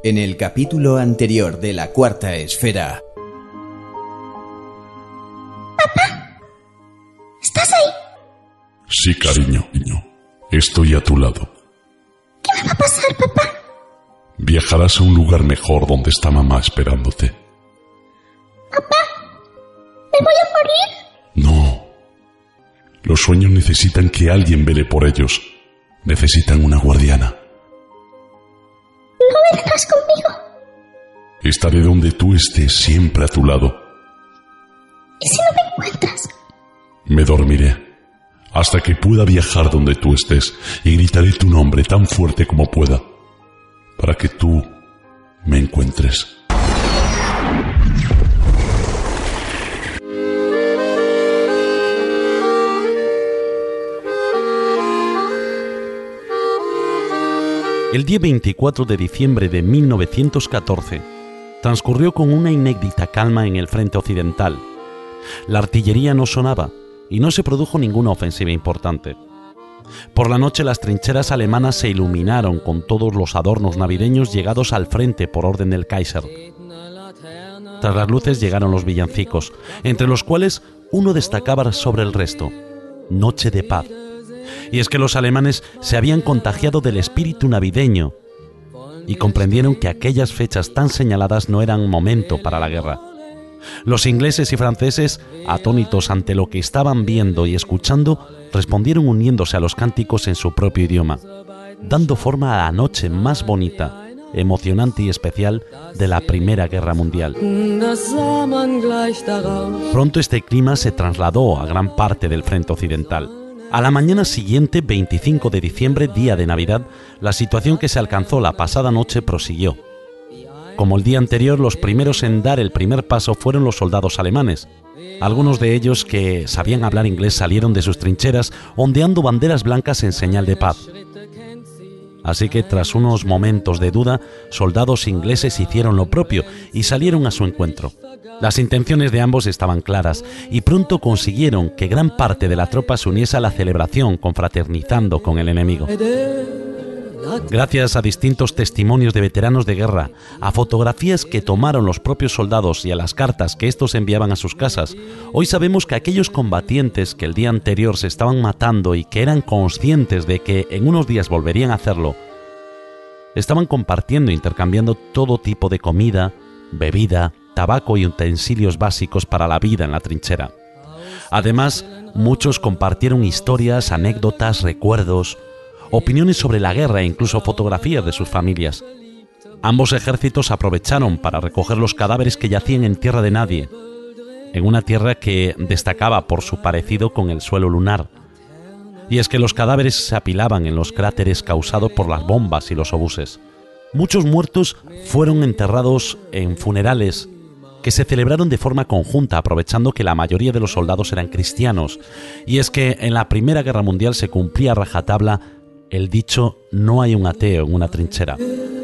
En el capítulo anterior de La Cuarta Esfera. ¿Papá? ¿Estás ahí? Sí, cariño. Estoy a tu lado. ¿Qué me va a pasar, papá? Viajarás a un lugar mejor donde está mamá esperándote. ¿Papá? ¿Me voy a morir? No. Los sueños necesitan que alguien vele por ellos. Necesitan una guardiana. ¿No vendrás conmigo? Estaré donde tú estés, siempre a tu lado. ¿Y si no me encuentras? Me dormiré hasta que pueda viajar donde tú estés y gritaré tu nombre tan fuerte como pueda para que tú me encuentres. El día 24 de diciembre de 1914 transcurrió con una inédita calma en el frente occidental. La artillería no sonaba y no se produjo ninguna ofensiva importante. Por la noche las trincheras alemanas se iluminaron con todos los adornos navideños llegados al frente por orden del Kaiser. Tras las luces llegaron los villancicos, entre los cuales uno destacaba sobre el resto: Noche de Paz. Y es que los alemanes se habían contagiado del espíritu navideño y comprendieron que aquellas fechas tan señaladas no eran momento para la guerra. Los ingleses y franceses, atónitos ante lo que estaban viendo y escuchando, respondieron uniéndose a los cánticos en su propio idioma, dando forma a la noche más bonita, emocionante y especial de la Primera Guerra Mundial. Pronto este clima se trasladó a gran parte del frente occidental. A la mañana siguiente, 25 de diciembre, día de Navidad, la situación que se alcanzó la pasada noche prosiguió. Como el día anterior, los primeros en dar el primer paso fueron los soldados alemanes. Algunos de ellos que sabían hablar inglés salieron de sus trincheras ondeando banderas blancas en señal de paz. Así que tras unos momentos de duda, soldados ingleses hicieron lo propio y salieron a su encuentro. Las intenciones de ambos estaban claras y pronto consiguieron que gran parte de la tropa se uniese a la celebración, confraternizando con el enemigo. Gracias a distintos testimonios de veteranos de guerra, a fotografías que tomaron los propios soldados y a las cartas que estos enviaban a sus casas, hoy sabemos que aquellos combatientes que el día anterior se estaban matando y que eran conscientes de que en unos días volverían a hacerlo, estaban compartiendo e intercambiando todo tipo de comida, bebida, tabaco y utensilios básicos para la vida en la trinchera. Además, muchos compartieron historias, anécdotas, recuerdos, opiniones sobre la guerra e incluso fotografías de sus familias. Ambos ejércitos aprovecharon para recoger los cadáveres que yacían en tierra de nadie, en una tierra que destacaba por su parecido con el suelo lunar. Y es que los cadáveres se apilaban en los cráteres causados por las bombas y los obuses. Muchos muertos fueron enterrados en funerales que se celebraron de forma conjunta, aprovechando que la mayoría de los soldados eran cristianos. Y es que en la Primera Guerra Mundial se cumplía a rajatabla el dicho «no hay un ateo en una trinchera».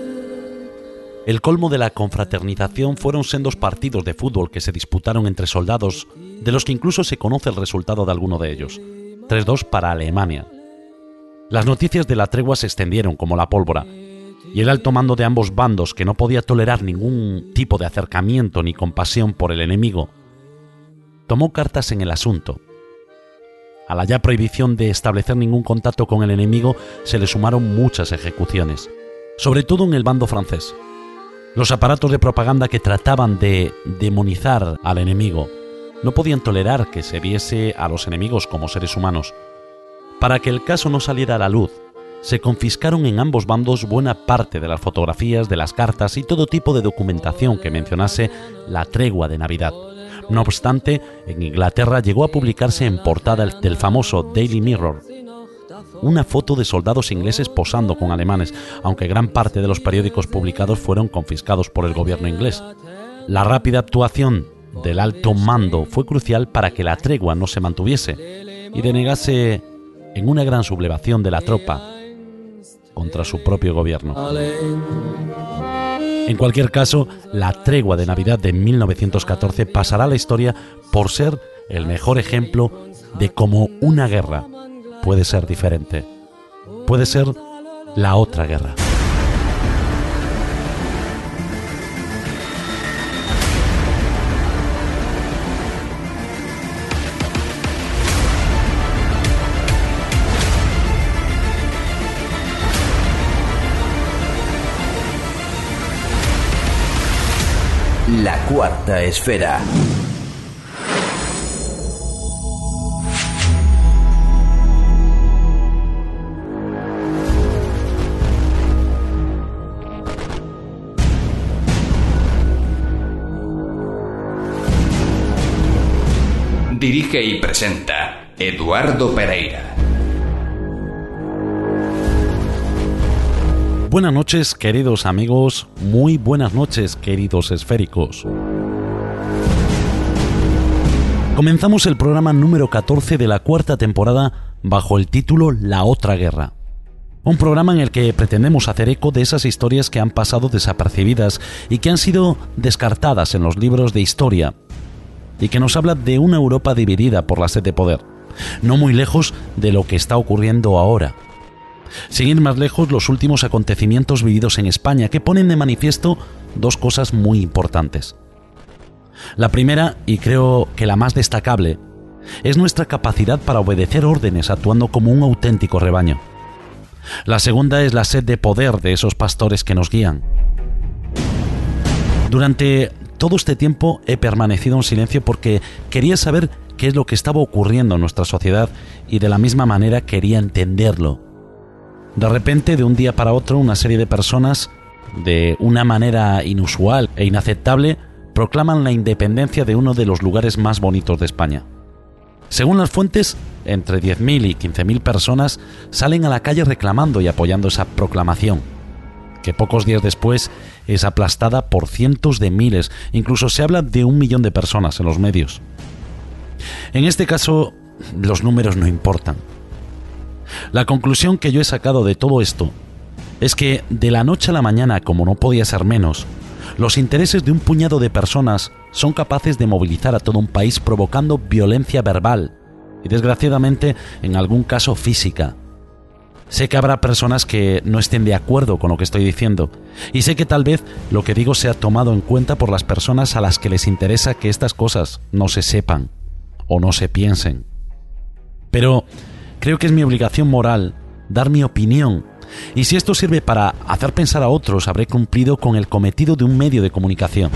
El colmo de la confraternización fueron sendos partidos de fútbol que se disputaron entre soldados, de los que incluso se conoce el resultado de alguno de ellos: 3-2 para Alemania. Las noticias de la tregua se extendieron como la pólvora, y el alto mando de ambos bandos, que no podía tolerar ningún tipo de acercamiento ni compasión por el enemigo, tomó cartas en el asunto. A la ya prohibición de establecer ningún contacto con el enemigo se le sumaron muchas ejecuciones, sobre todo en el bando francés. Los aparatos de propaganda que trataban de demonizar al enemigo no podían tolerar que se viese a los enemigos como seres humanos. Para que el caso no saliera a la luz, se confiscaron en ambos bandos buena parte de las fotografías, de las cartas y todo tipo de documentación que mencionase la tregua de Navidad. No obstante, en Inglaterra llegó a publicarse en portada del famoso Daily Mirror una foto de soldados ingleses posando con alemanes, aunque gran parte de los periódicos publicados fueron confiscados por el gobierno inglés. La rápida actuación del alto mando fue crucial para que la tregua no se mantuviese y denegase en una gran sublevación de la tropa contra su propio gobierno. En cualquier caso, la tregua de Navidad de 1914 pasará a la historia por ser el mejor ejemplo de cómo una guerra puede ser diferente. Puede ser la otra guerra. La Cuarta Esfera. Dirige y presenta Eduardo Pereira. Buenas noches, queridos amigos, muy buenas noches, queridos esféricos. Comenzamos el programa número 14 de la cuarta temporada bajo el título La Otra Guerra. Un programa en el que pretendemos hacer eco de esas historias que han pasado desapercibidas y que han sido descartadas en los libros de historia, y que nos habla de una Europa dividida por la sed de poder, no muy lejos de lo que está ocurriendo ahora. Sin ir más lejos, los últimos acontecimientos vividos en España, que ponen de manifiesto dos cosas muy importantes. La primera, y creo que la más destacable, es nuestra capacidad para obedecer órdenes actuando como un auténtico rebaño. La segunda es la sed de poder de esos pastores que nos guían. Durante todo este tiempo he permanecido en silencio porque quería saber qué es lo que estaba ocurriendo en nuestra sociedad y de la misma manera quería entenderlo. De repente, de un día para otro, una serie de personas, de una manera inusual e inaceptable, proclaman la independencia de uno de los lugares más bonitos de España. Según las fuentes, entre 10.000 y 15.000 personas salen a la calle reclamando y apoyando esa proclamación, que pocos días después es aplastada por cientos de miles, incluso se habla de 1 millón de personas en los medios. En este caso, los números no importan. La conclusión que yo he sacado de todo esto es que de la noche a la mañana, como no podía ser menos, los intereses de un puñado de personas son capaces de movilizar a todo un país provocando violencia verbal y, desgraciadamente, en algún caso física. Sé que habrá personas que no estén de acuerdo con lo que estoy diciendo, y sé que tal vez lo que digo sea tomado en cuenta por las personas a las que les interesa que estas cosas no se sepan o no se piensen. Pero creo que es mi obligación moral dar mi opinión, y si esto sirve para hacer pensar a otros, habré cumplido con el cometido de un medio de comunicación.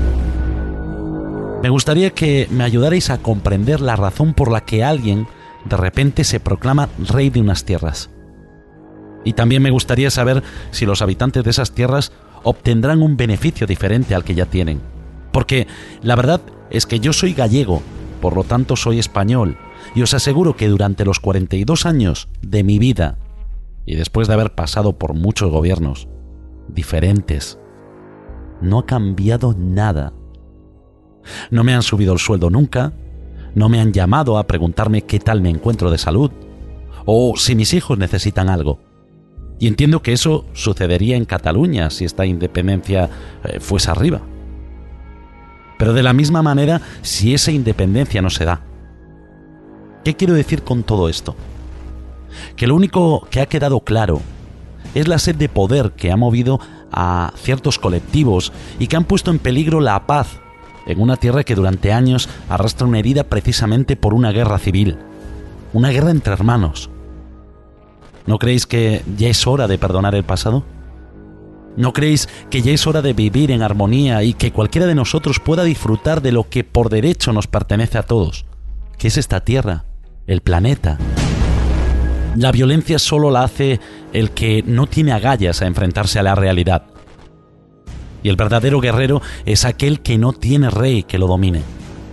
Me gustaría que me ayudarais a comprender la razón por la que alguien de repente se proclama rey de unas tierras. Y también me gustaría saber si los habitantes de esas tierras obtendrán un beneficio diferente al que ya tienen. Porque la verdad es que yo soy gallego, por lo tanto soy español, y os aseguro que durante los 42 años de mi vida, y después de haber pasado por muchos gobiernos diferentes, no ha cambiado nada. No me han subido el sueldo nunca, no me han llamado a preguntarme qué tal me encuentro de salud, o si mis hijos necesitan algo. Y entiendo que eso sucedería en Cataluña si esta independencia fuese arriba. Pero de la misma manera, si esa independencia no se da. ¿Qué quiero decir con todo esto? Que lo único que ha quedado claro es la sed de poder que ha movido a ciertos colectivos y que han puesto en peligro la paz en una tierra que durante años arrastra una herida precisamente por una guerra civil, una guerra entre hermanos. ¿No creéis que ya es hora de perdonar el pasado? ¿No creéis que ya es hora de vivir en armonía y que cualquiera de nosotros pueda disfrutar de lo que por derecho nos pertenece a todos, que es esta tierra, el planeta? La violencia solo la hace el que no tiene agallas a enfrentarse a la realidad. Y el verdadero guerrero es aquel que no tiene rey que lo domine.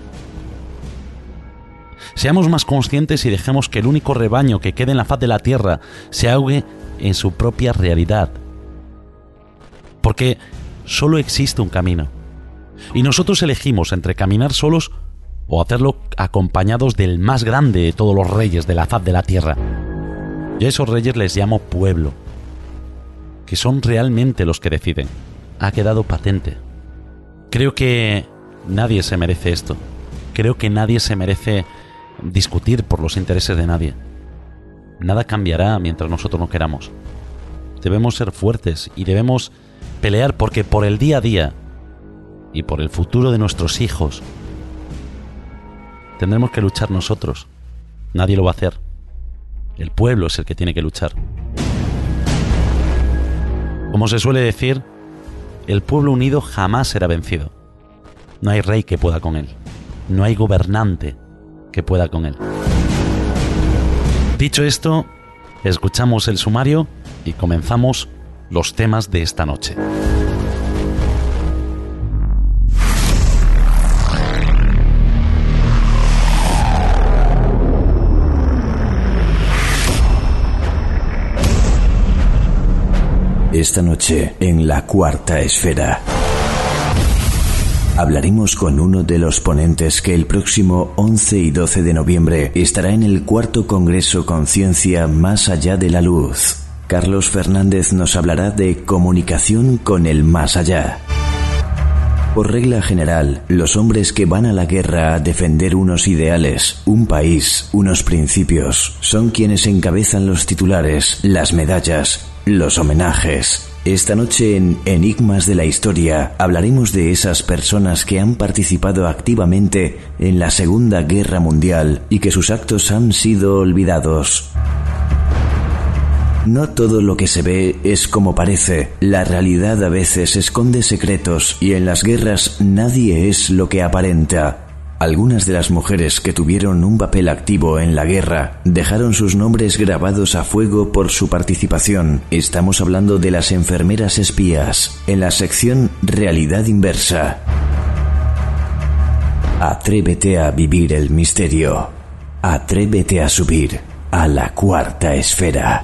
Seamos más conscientes y dejemos que el único rebaño que quede en la faz de la tierra se ahogue en su propia realidad. Porque solo existe un camino. Y nosotros elegimos entre caminar solos o hacerlo acompañados del más grande de todos los reyes de la faz de la tierra. Yo a esos reyes les llamo pueblo, que son realmente los que deciden. Ha quedado patente. Creo que nadie se merece esto. Creo que nadie se merece discutir por los intereses de nadie. Nada cambiará mientras nosotros no queramos. Debemos ser fuertes y debemos pelear porque por el día a día y por el futuro de nuestros hijos tendremos que luchar nosotros. Nadie lo va a hacer. El pueblo es el que tiene que luchar. Como se suele decir, el pueblo unido jamás será vencido. no hay rey que pueda con él. No hay gobernante que pueda con él. Dicho esto, escuchamos el sumario y comenzamos los temas de esta noche. Esta noche, en la Cuarta Esfera, hablaremos con uno de los ponentes que el próximo 11 y 12 de noviembre estará en el cuarto Congreso Conciencia Más Allá de la Luz. Carlos Fernández nos hablará de comunicación con el más allá. Por regla general, los hombres que van a la guerra a defender unos ideales, un país, unos principios, son quienes encabezan los titulares, las medallas, los homenajes. Esta noche en Enigmas de la Historia hablaremos de esas personas que han participado activamente en la Segunda Guerra Mundial y que sus actos han sido olvidados. No todo lo que se ve es como parece. La realidad a veces esconde secretos y en las guerras nadie es lo que aparenta. Algunas de las mujeres que tuvieron un papel activo en la guerra dejaron sus nombres grabados a fuego por su participación. Estamos hablando de las enfermeras espías, en la sección Realidad Inversa. Atrévete a vivir el misterio. Atrévete a subir a la Cuarta Esfera.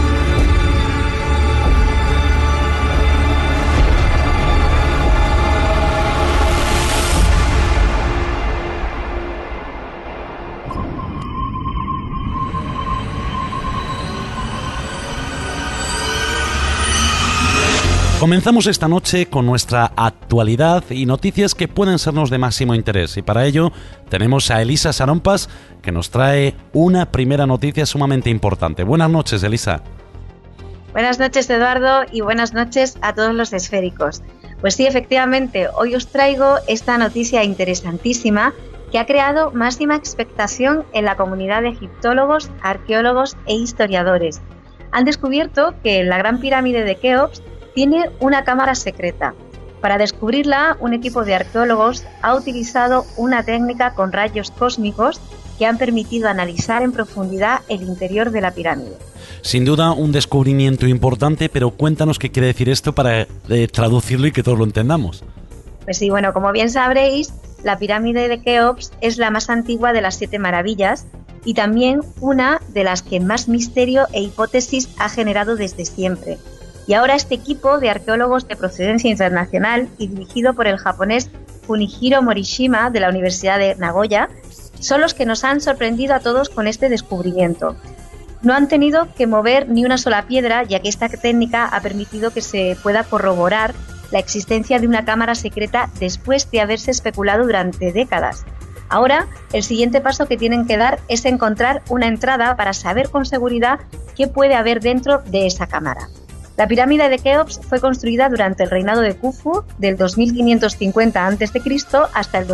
Comenzamos esta noche con nuestra actualidad y noticias que pueden sernos de máximo interés. Y para ello tenemos a Elisa Sarompas, que nos trae una primera noticia sumamente importante. Buenas noches, Elisa. Buenas noches, Eduardo, y buenas noches a todos los esféricos. Pues sí, efectivamente, hoy os traigo esta noticia interesantísima que ha creado máxima expectación en la comunidad de egiptólogos, arqueólogos e historiadores. Han descubierto que la Gran Pirámide de Keops tiene una cámara secreta. Para descubrirla, un equipo de arqueólogos ha utilizado una técnica con rayos cósmicos que han permitido analizar en profundidad el interior de la pirámide. Sin duda un descubrimiento importante, pero cuéntanos qué quiere decir esto para traducirlo y que todos lo entendamos. Pues sí, bueno, como bien sabréis, la pirámide de Keops es la más antigua de las 7 maravillas y también una de las que más misterio e hipótesis ha generado desde siempre. Y ahora este equipo de arqueólogos de procedencia internacional y dirigido por el japonés Kunihiro Morishima de la Universidad de Nagoya son los que nos han sorprendido a todos con este descubrimiento. No han tenido que mover ni una sola piedra, ya que esta técnica ha permitido que se pueda corroborar la existencia de una cámara secreta después de haberse especulado durante décadas. Ahora, el siguiente paso que tienen que dar es encontrar una entrada para saber con seguridad qué puede haber dentro de esa cámara. La pirámide de Keops fue construida durante el reinado de Khufu del 2550 a.C. hasta el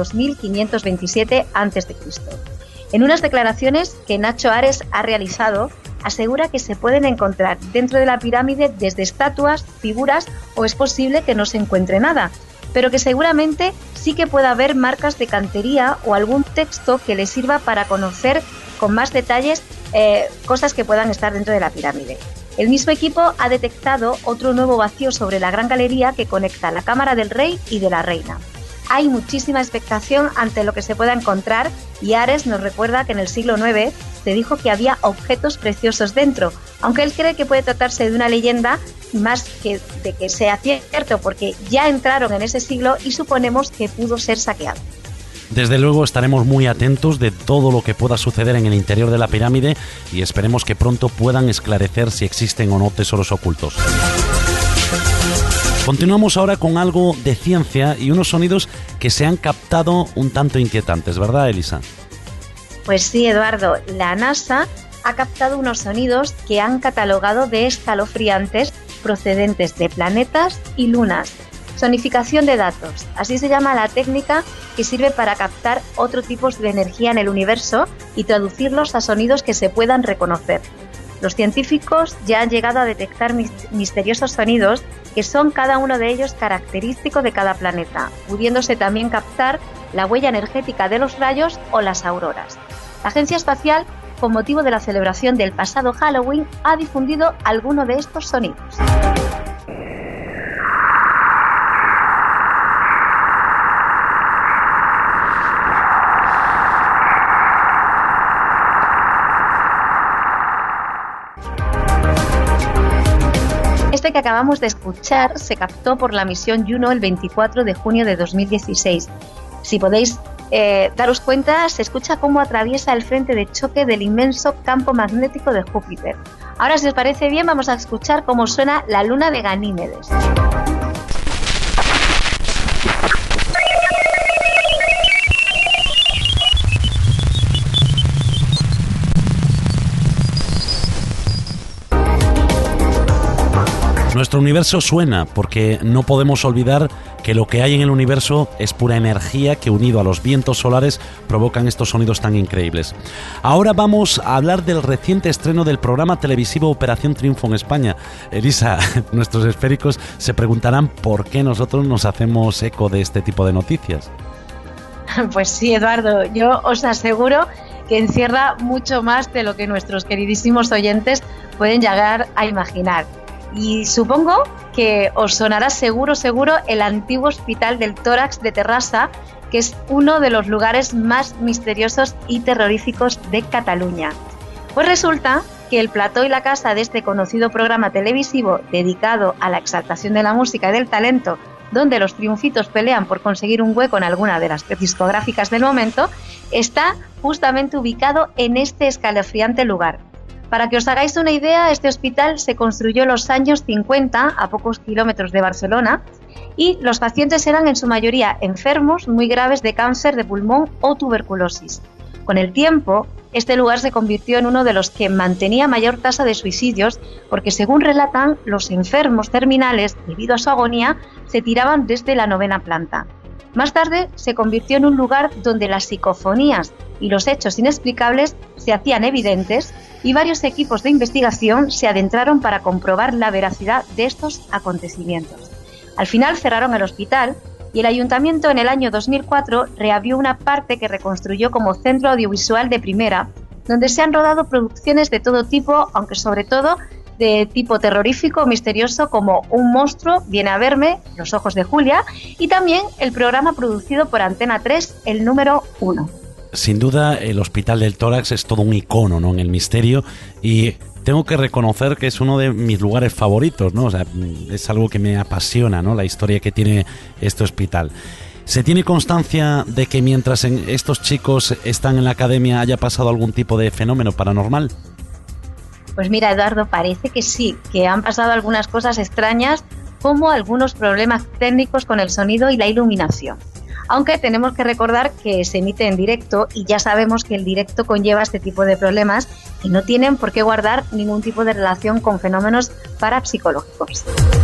2527 a.C. En unas declaraciones que Nacho Ares ha realizado, asegura que se pueden encontrar dentro de la pirámide desde estatuas, figuras o es posible que no se encuentre nada, pero que seguramente sí que pueda haber marcas de cantería o algún texto que le sirva para conocer con más detalles cosas que puedan estar dentro de la pirámide. El mismo equipo ha detectado otro nuevo vacío sobre la gran galería que conecta la cámara del rey y de la reina. Hay muchísima expectación ante lo que se pueda encontrar y Ares nos recuerda que en el siglo IX se dijo que había objetos preciosos dentro, aunque él cree que puede tratarse de una leyenda más que de que sea cierto, porque ya entraron en ese siglo y suponemos que pudo ser saqueado. Desde luego estaremos muy atentos de todo lo que pueda suceder en el interior de la pirámide y esperemos que pronto puedan esclarecer si existen o no tesoros ocultos. Continuamos ahora con algo de ciencia y unos sonidos que se han captado un tanto inquietantes, ¿verdad, Elisa? Pues sí, Eduardo, la NASA ha captado unos sonidos que han catalogado de escalofriantes procedentes de planetas y lunas. Sonificación de datos, así se llama la técnica que sirve para captar otros tipos de energía en el universo y traducirlos a sonidos que se puedan reconocer. Los científicos ya han llegado a detectar misteriosos sonidos que son cada uno de ellos característico de cada planeta, pudiéndose también captar la huella energética de los rayos o las auroras. La Agencia Espacial, con motivo de la celebración del pasado Halloween, ha difundido alguno de estos sonidos. Este que acabamos de escuchar se captó por la misión Juno el 24 de junio de 2016. Si podéis daros cuenta, se escucha cómo atraviesa el frente de choque del inmenso campo magnético de Júpiter. Ahora, si os parece bien, vamos a escuchar cómo suena la luna de Ganímedes. Nuestro universo suena porque no podemos olvidar que lo que hay en el universo es pura energía que, unido a los vientos solares, provocan estos sonidos tan increíbles. Ahora vamos a hablar del reciente estreno del programa televisivo Operación Triunfo en España. Elisa, nuestros esféricos se preguntarán por qué nosotros nos hacemos eco de este tipo de noticias. Pues sí, Eduardo, yo os aseguro que encierra mucho más de lo que nuestros queridísimos oyentes pueden llegar a imaginar. Y supongo que os sonará seguro el antiguo Hospital del Tórax de Terrassa, que es uno de los lugares más misteriosos y terroríficos de Cataluña. Pues resulta que el plató y la casa de este conocido programa televisivo dedicado a la exaltación de la música y del talento, donde los triunfitos pelean por conseguir un hueco en alguna de las discográficas del momento, está justamente ubicado en este escalofriante lugar. Para que os hagáis una idea, este hospital se construyó en los años 50, a pocos kilómetros de Barcelona, y los pacientes eran en su mayoría enfermos muy graves de cáncer de pulmón o tuberculosis. Con el tiempo, este lugar se convirtió en uno de los que mantenía mayor tasa de suicidios, porque según relatan, los enfermos terminales, debido a su agonía, se tiraban desde la 9ª planta. Más tarde se convirtió en un lugar donde las psicofonías y los hechos inexplicables se hacían evidentes, y varios equipos de investigación se adentraron para comprobar la veracidad de estos acontecimientos. Al final cerraron el hospital y el ayuntamiento en el año 2004 reabrió una parte que reconstruyó como centro audiovisual de primera, donde se han rodado producciones de todo tipo, aunque sobre todo de tipo terrorífico o misterioso, como Un monstruo viene a verme, Los ojos de Julia, y también el programa producido por Antena 3, El número 1. Sin duda, el Hospital del Tórax es todo un icono, ¿no?, en el misterio, y tengo que reconocer que es uno de mis lugares favoritos, ¿no? O sea, es algo que me apasiona, ¿no?, la historia que tiene este hospital. ¿Se tiene constancia de que mientras estos chicos están en la academia haya pasado algún tipo de fenómeno paranormal? Pues mira, Eduardo, parece que sí, que han pasado algunas cosas extrañas, como algunos problemas técnicos con el sonido y la iluminación. Aunque tenemos que recordar que se emite en directo y ya sabemos que el directo conlleva este tipo de problemas que no tienen por qué guardar ningún tipo de relación con fenómenos parapsicológicos.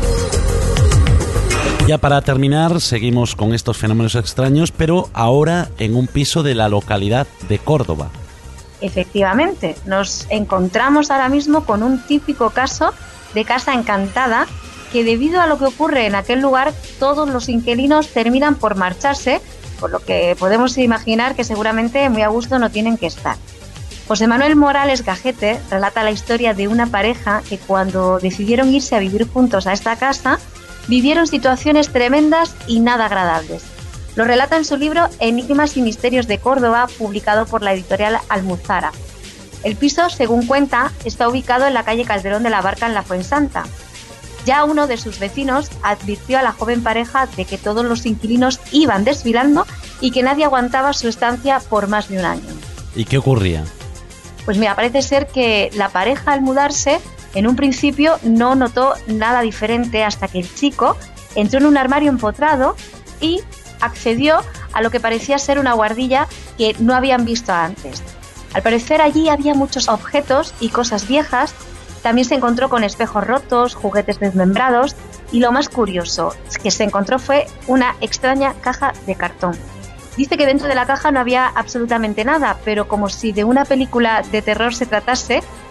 Ya para terminar, seguimos con estos fenómenos extraños, pero ahora en un piso de la localidad de Córdoba. Efectivamente, nos encontramos ahora mismo con un típico caso de casa encantada, que debido a lo que ocurre en aquel lugar, todos los inquilinos terminan por marcharse, por lo que podemos imaginar que seguramente muy a gusto no tienen que estar. José Manuel Morales Gajete relata la historia de una pareja que, cuando decidieron irse a vivir juntos a esta casa, vivieron situaciones tremendas y nada agradables. Lo relata en su libro Enigmas y Misterios de Córdoba, publicado por la editorial Almuzara. El piso, según cuenta, está ubicado en la calle Calderón de la Barca, en la Fuensanta. Ya uno de sus vecinos advirtió a la joven pareja de que todos los inquilinos iban desfilando y que nadie aguantaba su estancia por más de un año. ¿Y qué ocurría? Pues mira, parece ser que la pareja, al mudarse, en un principio no notó nada diferente hasta que el chico entró en un armario empotrado y accedió a lo que parecía ser una guardilla que no habían visto antes. Al parecer allí había muchos objetos y cosas viejas. También se encontró con espejos rotos, juguetes desmembrados, y lo más curioso que se encontró fue una extraña caja de cartón. Dice que dentro de la caja no había absolutamente nada, pero como si de una película de terror se tratase,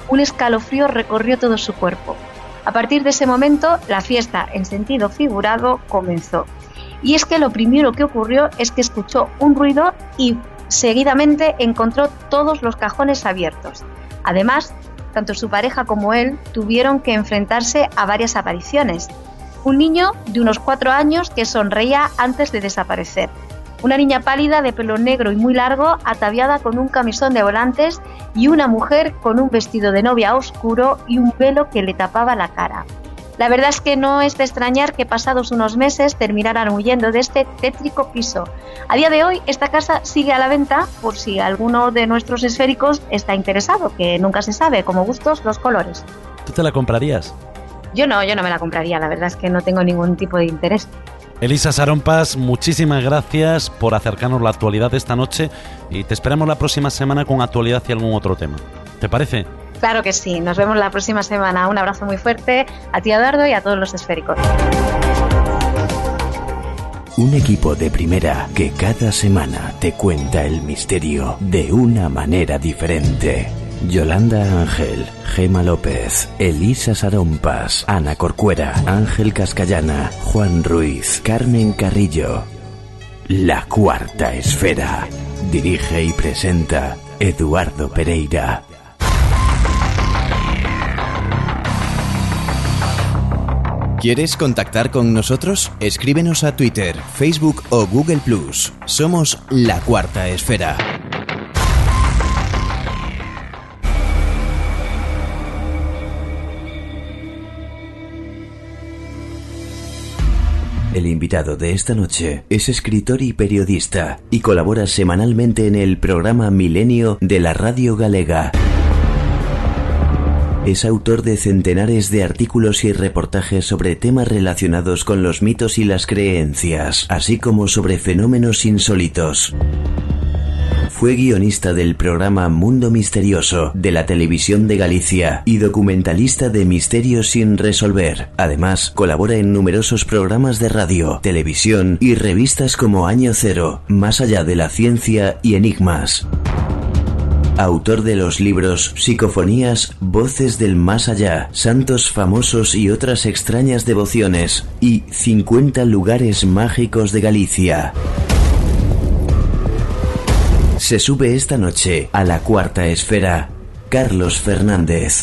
un escalofrío recorrió todo su cuerpo. A partir de ese momento, la fiesta, en sentido figurado, comenzó. Y es que lo primero que ocurrió es que escuchó un ruido y seguidamente encontró todos los cajones abiertos. Además, tanto su pareja como él tuvieron que enfrentarse a varias apariciones. Un niño de unos 4 años que sonreía antes de desaparecer. Una niña pálida de pelo negro y muy largo, ataviada con un camisón de volantes, y una mujer con un vestido de novia oscuro y un velo que le tapaba la cara. La verdad es que no es de extrañar que pasados unos meses terminaran huyendo de este tétrico piso. A día de hoy esta casa sigue a la venta por si alguno de nuestros esféricos está interesado, que nunca se sabe, como gustos los colores. ¿Tú te la comprarías? Yo no me la compraría, la verdad es que no tengo ningún tipo de interés. Elisa Sarompas, muchísimas gracias por acercarnos la actualidad de esta noche y te esperamos la próxima semana con actualidad y algún otro tema. ¿Te parece? Claro que sí, nos vemos la próxima semana. Un abrazo muy fuerte a ti, Eduardo, y a todos los esféricos. Un equipo de primera que cada semana te cuenta el misterio de una manera diferente. Yolanda Ángel, Gema López, Elisa Sarompas, Ana Corcuera, Ángel Cascallana, Juan Ruiz, Carmen Carrillo. La Cuarta Esfera. Dirige y presenta Eduardo Pereira. ¿Quieres contactar con nosotros? Escríbenos a Twitter, Facebook o Google+. Somos La Cuarta Esfera. El invitado de esta noche es escritor y periodista y colabora semanalmente en el programa Milenio de la Radio Galega. Es autor de centenares de artículos y reportajes sobre temas relacionados con los mitos y las creencias, así como sobre fenómenos insólitos. Fue guionista del programa Mundo Misterioso de la Televisión de Galicia y documentalista de Misterios sin resolver. Además, colabora en numerosos programas de radio, televisión y revistas como Año Cero, Más allá de la ciencia y Enigmas. Autor de los libros Psicofonías, Voces del Más Allá, Santos Famosos y otras extrañas devociones y 50 lugares mágicos de Galicia. Se sube esta noche a La Cuarta Esfera, Carlos Fernández.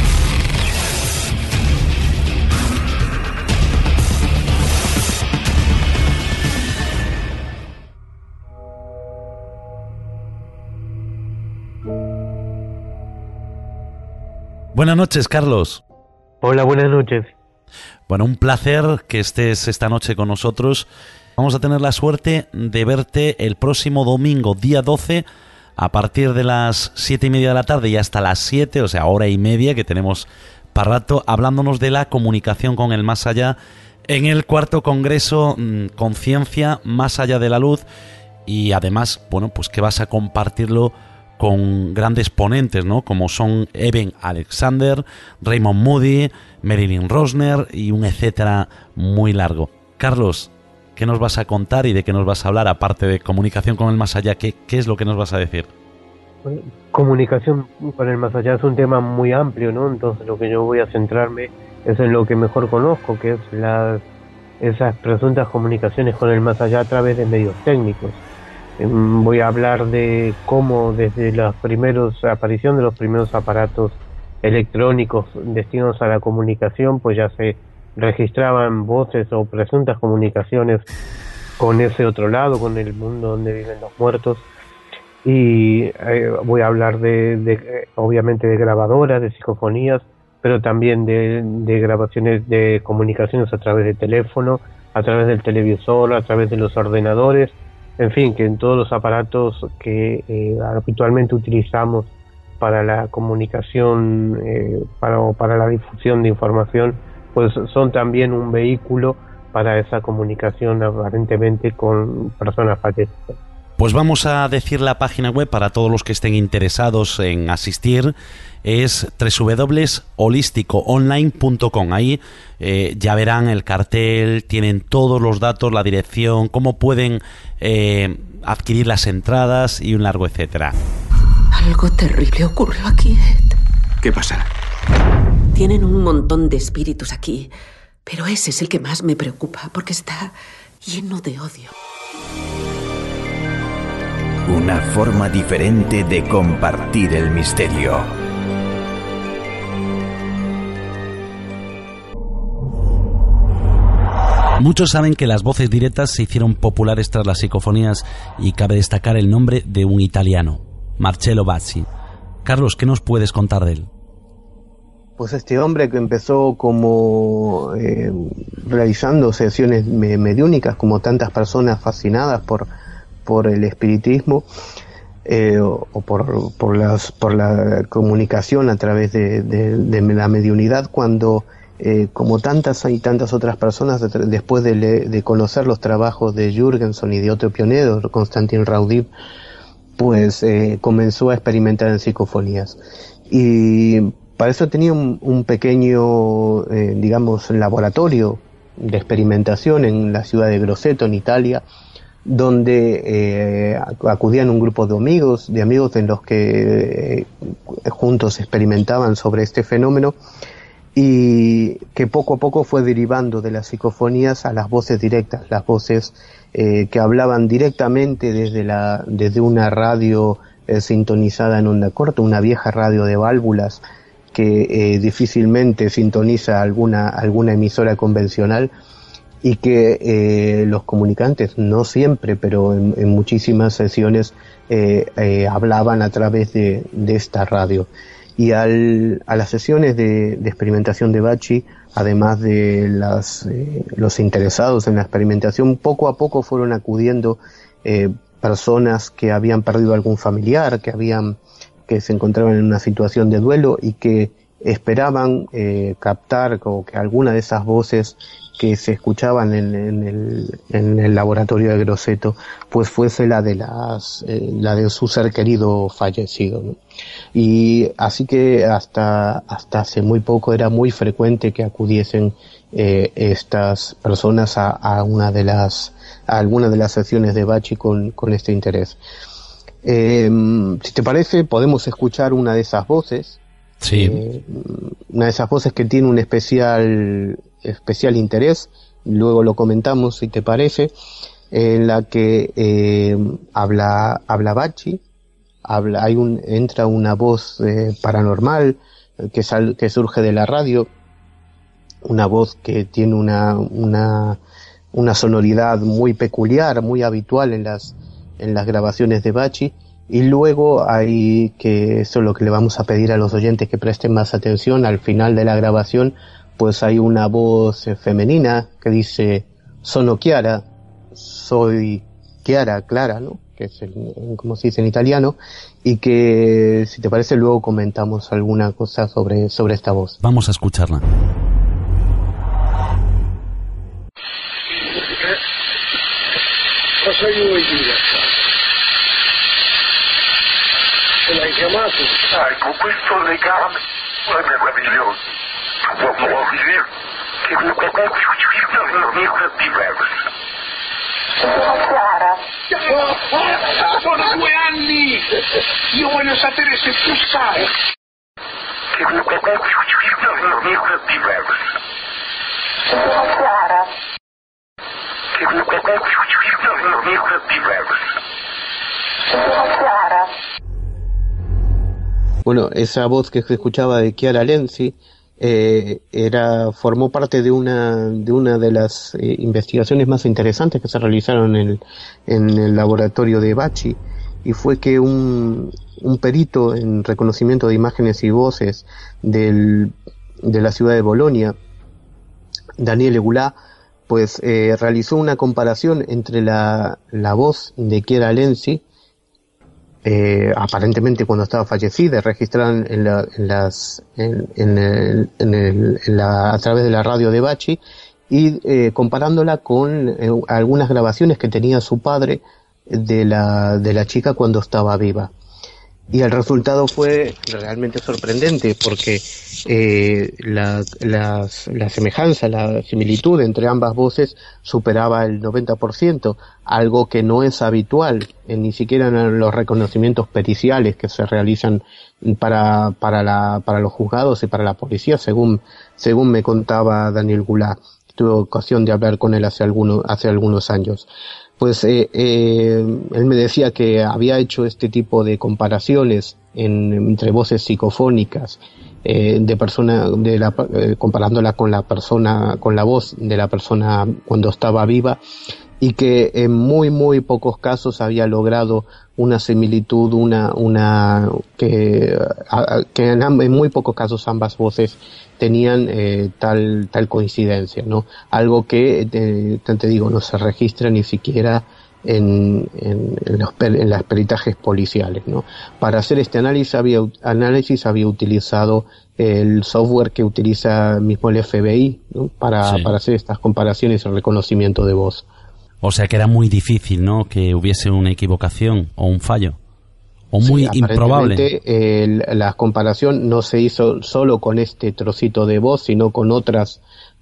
Buenas noches, Carlos. Hola, buenas noches. Bueno, un placer que estés esta noche con nosotros. Vamos a tener la suerte de verte el próximo domingo, día 12, a partir de las 7:30 de la tarde y hasta las 7, o sea, hora y media que tenemos para rato, hablándonos de la comunicación con el más allá en el 4º Congreso Conciencia Más Allá de la Luz. Y además, bueno, pues que vas a compartirlo con grandes ponentes, ¿no? Como son Eben Alexander, Raymond Moody, Marilyn Rosner y un etcétera muy largo. Carlos, ¿qué nos vas a contar y de qué nos vas a hablar, aparte de comunicación con el más allá? ¿Qué es lo que nos vas a decir? Bueno, comunicación con el más allá es un tema muy amplio, ¿no? Entonces lo que yo voy a centrarme es en lo que mejor conozco, que es esas presuntas comunicaciones con el más allá a través de medios técnicos. Voy a hablar de cómo desde la aparición de los primeros aparatos electrónicos destinados a la comunicación, pues ya se registraban voces o presuntas comunicaciones con ese otro lado, con el mundo donde viven los muertos. Y voy a hablar obviamente de grabadoras, de psicofonías, pero también de grabaciones de comunicaciones a través de teléfono, a través del televisor, a través de los ordenadores. En fin, que en todos los aparatos que habitualmente utilizamos para la comunicación, para la difusión de información, pues son también un vehículo para esa comunicación aparentemente con personas fallecidas. Pues vamos a decir la página web para todos los que estén interesados en asistir. Es www.holisticoonline.com. Ahí ya verán el cartel, tienen todos los datos, la dirección, cómo pueden adquirir las entradas y un largo etcétera. Algo terrible ocurrió aquí, Ed. ¿Qué pasa? Tienen un montón de espíritus aquí, pero ese es el que más me preocupa, porque está lleno de odio. Una forma diferente de compartir el misterio. Muchos saben que las voces directas se hicieron populares tras las psicofonías y cabe destacar el nombre de un italiano, Marcello Bacci. Carlos, ¿qué nos puedes contar de él? Pues este hombre que empezó como realizando sesiones mediúnicas, como tantas personas fascinadas por el espiritismo o por la comunicación a través de la mediunidad, cuando como tantas y tantas otras personas, después de conocer los trabajos de Jürgenson y de otro pionero, Konstantin Raudiv, pues comenzó a experimentar en psicofonías. Y para eso tenía un pequeño, digamos, laboratorio de experimentación en la ciudad de Grosseto, en Italia, donde acudían un grupo de amigos en los que juntos experimentaban sobre este fenómeno, y que poco a poco fue derivando de las psicofonías a las voces directas, las voces que hablaban directamente desde una radio sintonizada en onda corta, una vieja radio de válvulas que difícilmente sintoniza alguna emisora convencional, y que los comunicantes, no siempre, pero en muchísimas sesiones hablaban a través de esta radio. Y a las sesiones de experimentación de Bacci, además de los interesados en la experimentación, poco a poco fueron acudiendo personas que habían perdido algún familiar, que se encontraban en una situación de duelo y que esperaban captar como que alguna de esas voces que se escuchaban en el laboratorio de Grosseto, pues fuese la de su ser querido fallecido, ¿no? Y así que hasta hace muy poco era muy frecuente que acudiesen estas personas a alguna de las sesiones de Bacci con este interés. Si te parece, podemos escuchar una de esas voces. Sí. Una de esas voces que tiene un especial interés, luego lo comentamos si te parece, en la que habla Bacci, entra una voz paranormal que surge de la radio, una voz que tiene una sonoridad muy peculiar, muy habitual en las grabaciones de Bacci. Y luego hay que, eso es lo que le vamos a pedir a los oyentes que presten más atención, al final de la grabación, pues hay una voz femenina que dice: sono Chiara, soy Chiara, Clara, ¿no? Que es como se dice en italiano, y que, si te parece, luego comentamos alguna cosa sobre esta voz. Vamos a escucharla. Cosa vuoi dire? L'hai chiamato? Con questo legame è meraviglioso. Vuoi dire che non è diverso. Chiara. Sono 2 anni! Io voglio sapere se tu sai. Che non è diverso. Chiara. Che non è diverso. Chiara. Bueno, esa voz que se escuchaba de Chiara Lenzi formó parte de una de las investigaciones más interesantes que se realizaron en el laboratorio de Bacci, y fue que un perito en reconocimiento de imágenes y voces de la ciudad de Bolonia, Daniele Goulart, pues realizó una comparación entre la voz de Chiara Lenzi, aparentemente cuando estaba fallecida, registrada a través de la radio de Bacci, y comparándola con algunas grabaciones que tenía su padre de la chica cuando estaba viva. Y el resultado fue realmente sorprendente porque la semejanza, la similitud entre ambas voces superaba el 90%, algo que no es habitual, ni siquiera en los reconocimientos periciales que se realizan para los juzgados y para la policía, según me contaba Daniel Goulart. Tuve ocasión de hablar con él hace algunos años. Pues él me decía que había hecho este tipo de comparaciones entre voces psicofónicas comparándola con la voz de la persona cuando estaba viva, y que en muy pocos casos había logrado una similitud, que en muy pocos casos ambas voces tenían tal coincidencia, ¿no? Algo que te digo, no se registra ni siquiera en los peritajes policiales, ¿no? Para hacer este análisis había utilizado el software que utiliza mismo el FBI, ¿no? Para hacer estas comparaciones y reconocimiento de voz. O sea que era muy difícil, ¿no?, que hubiese una equivocación o un fallo, o muy improbable. La comparación no se hizo solo con este trocito de voz, sino con otras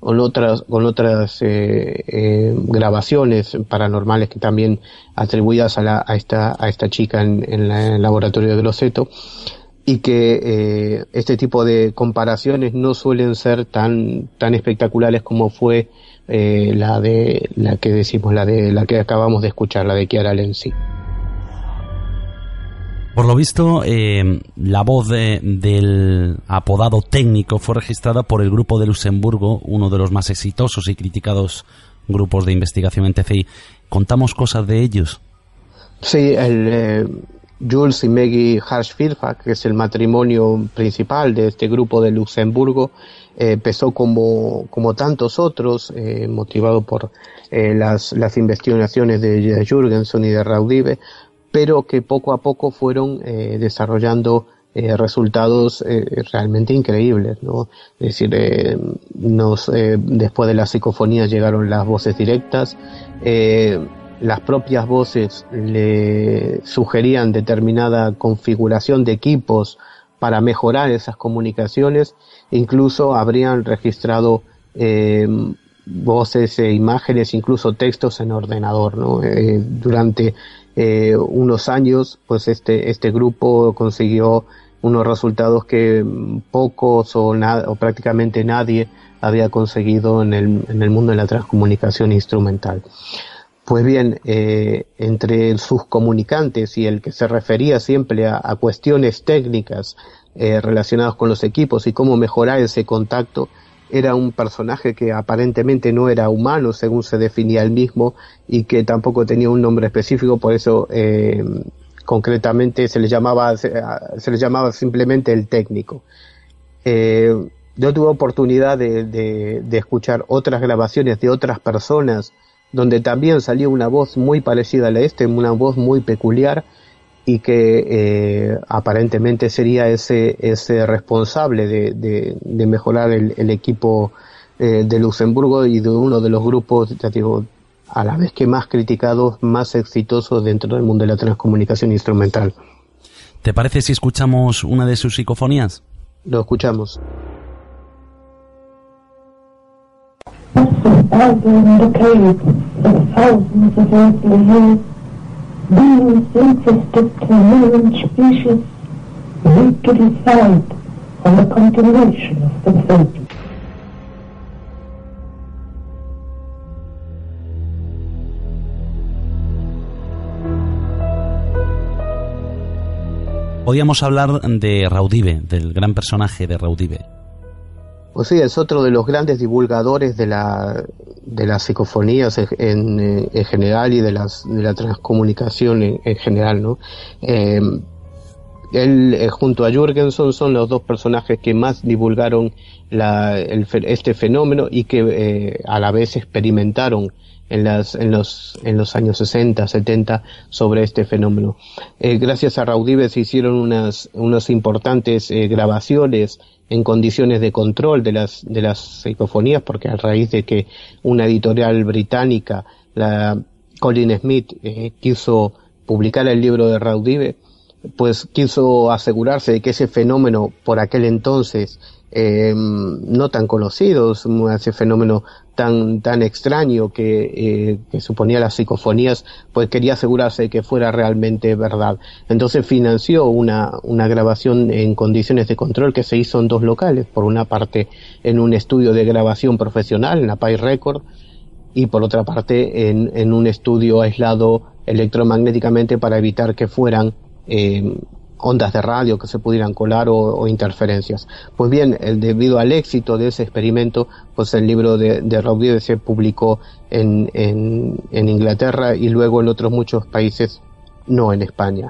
grabaciones paranormales que también atribuidas a esta chica en el laboratorio de Grosseto, y que este tipo de comparaciones no suelen ser tan espectaculares como fue la que acabamos de escuchar, la de Chiara Lenzi. Por lo visto, la voz del apodado técnico fue registrada por el Grupo de Luxemburgo, uno de los más exitosos y criticados grupos de investigación en TCI. ¿Contamos cosas de ellos? Sí, Jules y Maggie Hirsch-Filfak, que es el matrimonio principal de este grupo de Luxemburgo, empezó como tantos otros, motivado por las investigaciones de Jürgenson y de Raudive, pero que poco a poco fueron desarrollando resultados realmente increíbles, ¿no? Es decir, después de las psicofonías llegaron las voces directas. Las propias voces le sugerían determinada configuración de equipos para mejorar esas comunicaciones. Incluso habrían registrado voces e imágenes, incluso textos en ordenador, ¿no? Durante unos años, pues este grupo consiguió unos resultados que pocos o prácticamente nadie había conseguido en el mundo de la transcomunicación instrumental. Pues bien, entre sus comunicantes y el que se refería siempre a cuestiones técnicas relacionadas con los equipos y cómo mejorar ese contacto, era un personaje que aparentemente no era humano, según se definía él mismo, y que tampoco tenía un nombre específico. Por eso concretamente se le llamaba simplemente el técnico. Yo tuve oportunidad de escuchar otras grabaciones de otras personas donde también salía una voz muy parecida a la una voz muy peculiar, y que aparentemente sería ese responsable de mejorar el equipo de Luxemburgo y de uno de los grupos, ya digo, a la vez que más criticados, más exitosos dentro del mundo de la transcomunicación instrumental. ¿Te parece si escuchamos una de sus psicofonías? Lo escuchamos. Out in the cave for thousands of earthly years, beings interested in human species need to decide on the continuation of the fate. Podíamos hablar de Raudive, del gran personaje de Raudive. Pues sí, es otro de los grandes divulgadores de las psicofonías en general y de la transcomunicación en general, ¿no? Él junto a Jürgenson son los dos personajes que más divulgaron este fenómeno y que a la vez experimentaron en los años 60, 70 sobre este fenómeno. Gracias a Raudive se hicieron unas importantes grabaciones en condiciones de control de las psicofonías, porque a raíz de que una editorial británica, la Colin Smith, quiso publicar el libro de Raudive, pues quiso asegurarse de que ese fenómeno por aquel entonces no tan conocido, ese fenómeno tan extraño que suponía las psicofonías, pues quería asegurarse de que fuera realmente verdad. Entonces financió una grabación en condiciones de control que se hizo en 2 locales, por una parte en un estudio de grabación profesional, en la Pi Record, y por otra parte en un estudio aislado electromagnéticamente para evitar que fueran ondas de radio que se pudieran colar o interferencias. Pues bien, debido al éxito de ese experimento, pues el libro de Raudive se publicó en Inglaterra y luego en otros muchos países, no en España.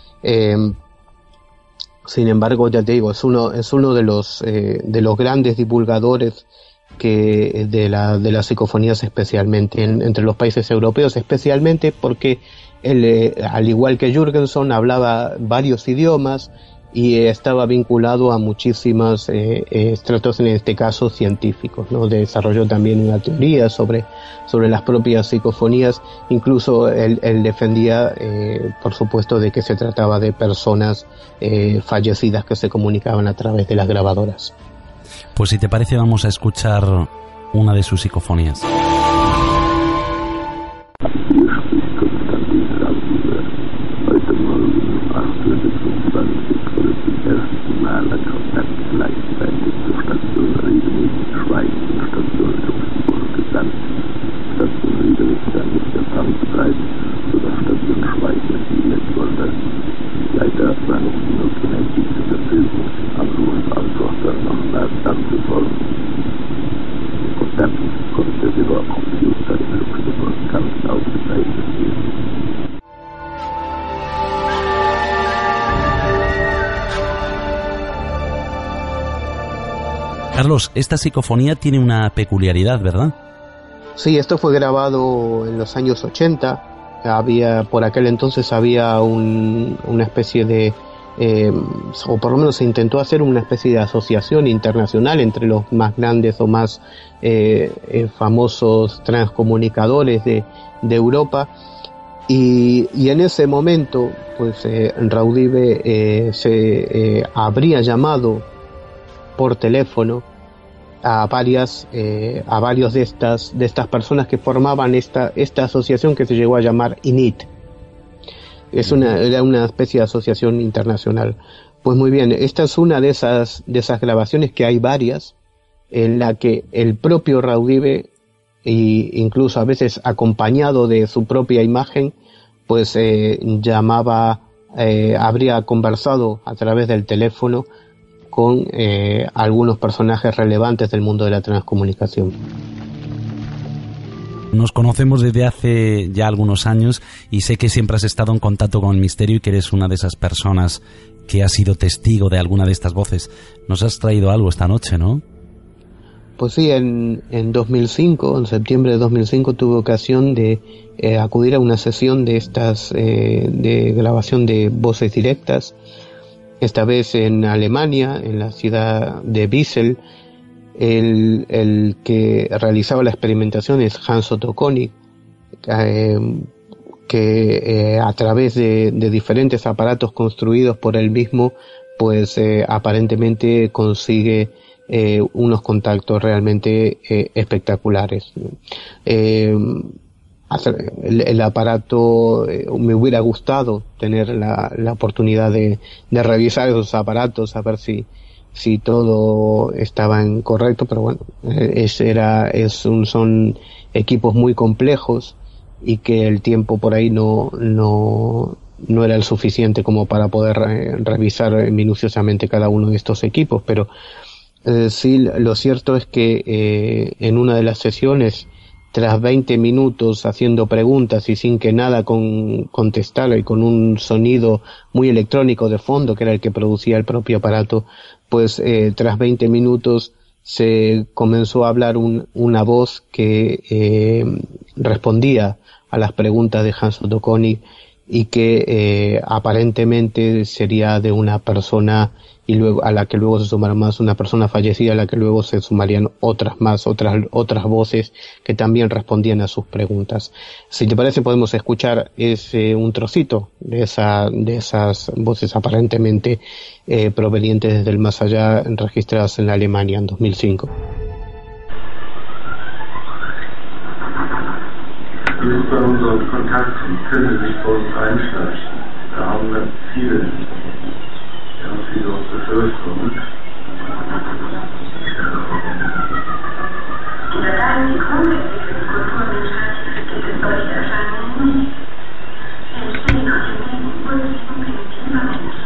Sin embargo, ya te digo, es uno de los grandes divulgadores de las psicofonías, especialmente entre los países europeos, especialmente porque él, al igual que Jürgenson, hablaba varios idiomas y estaba vinculado a muchísimos estratos, en este caso científicos, ¿no? Desarrolló también una teoría sobre las propias psicofonías. Incluso él defendía, por supuesto, de que se trataba de personas fallecidas que se comunicaban a través de las grabadoras. Pues si te parece, vamos a escuchar una de sus psicofonías. Carlos, esta psicofonía tiene una peculiaridad, ¿verdad? Sí, esto fue grabado en los años 80. Por aquel entonces había una especie de, o por lo menos se intentó hacer una especie de asociación internacional entre los más grandes o más famosos transcomunicadores de Europa. Y en ese momento, pues Raudive se habría llamado por teléfono a varios de estas personas que formaban esta asociación, que se llegó a llamar INIT. Era una especie de asociación internacional. Pues muy bien, esta es una de esas grabaciones, que hay varias, en la que el propio Raudive, incluso a veces acompañado de su propia imagen, pues habría conversado a través del teléfono con algunos personajes relevantes del mundo de la transcomunicación. Nos conocemos desde hace ya algunos años y sé que siempre has estado en contacto con el misterio y que eres una de esas personas que ha sido testigo de alguna de estas voces. Nos has traído algo esta noche, ¿no? Pues sí, en 2005, en septiembre de 2005, tuve ocasión de acudir a una sesión de estas de grabación de voces directas, esta vez en Alemania, en la ciudad de Wiesel. El que realizaba la experimentación es Hans Otto Konig, que a través de diferentes aparatos construidos por él mismo, pues aparentemente consigue unos contactos realmente espectaculares. El aparato, me hubiera gustado tener la oportunidad de revisar esos aparatos, a ver si todo estaba en correcto, pero bueno, son equipos muy complejos y que el tiempo por ahí no era el suficiente como para poder revisar minuciosamente cada uno de estos equipos. Pero sí, lo cierto es que en una de las sesiones, tras 20 minutos haciendo preguntas y sin que nada contestara, y con un sonido muy electrónico de fondo, que era el que producía el propio aparato, pues tras 20 minutos se comenzó a hablar una voz que respondía a las preguntas de Hans Otto Konig, y que aparentemente sería de una persona, y luego a la que luego se sumará más una persona fallecida, a la que luego se sumarían otras voces que también respondían a sus preguntas. Si te parece, podemos escuchar un trocito de esas voces aparentemente provenientes desde el más allá, registradas en la Alemania en 2005. Wie ist bei unserem Kontakt können Sie sich bei uns einschleichen? Da haben ganz viele aus der Bevölkerung. In der reinen grundsätzlichen Kulturwissenschaft gibt es solche Erscheinungen nicht. Sie entstehen aus dem Leben ursichtlichen primitiver Mensch.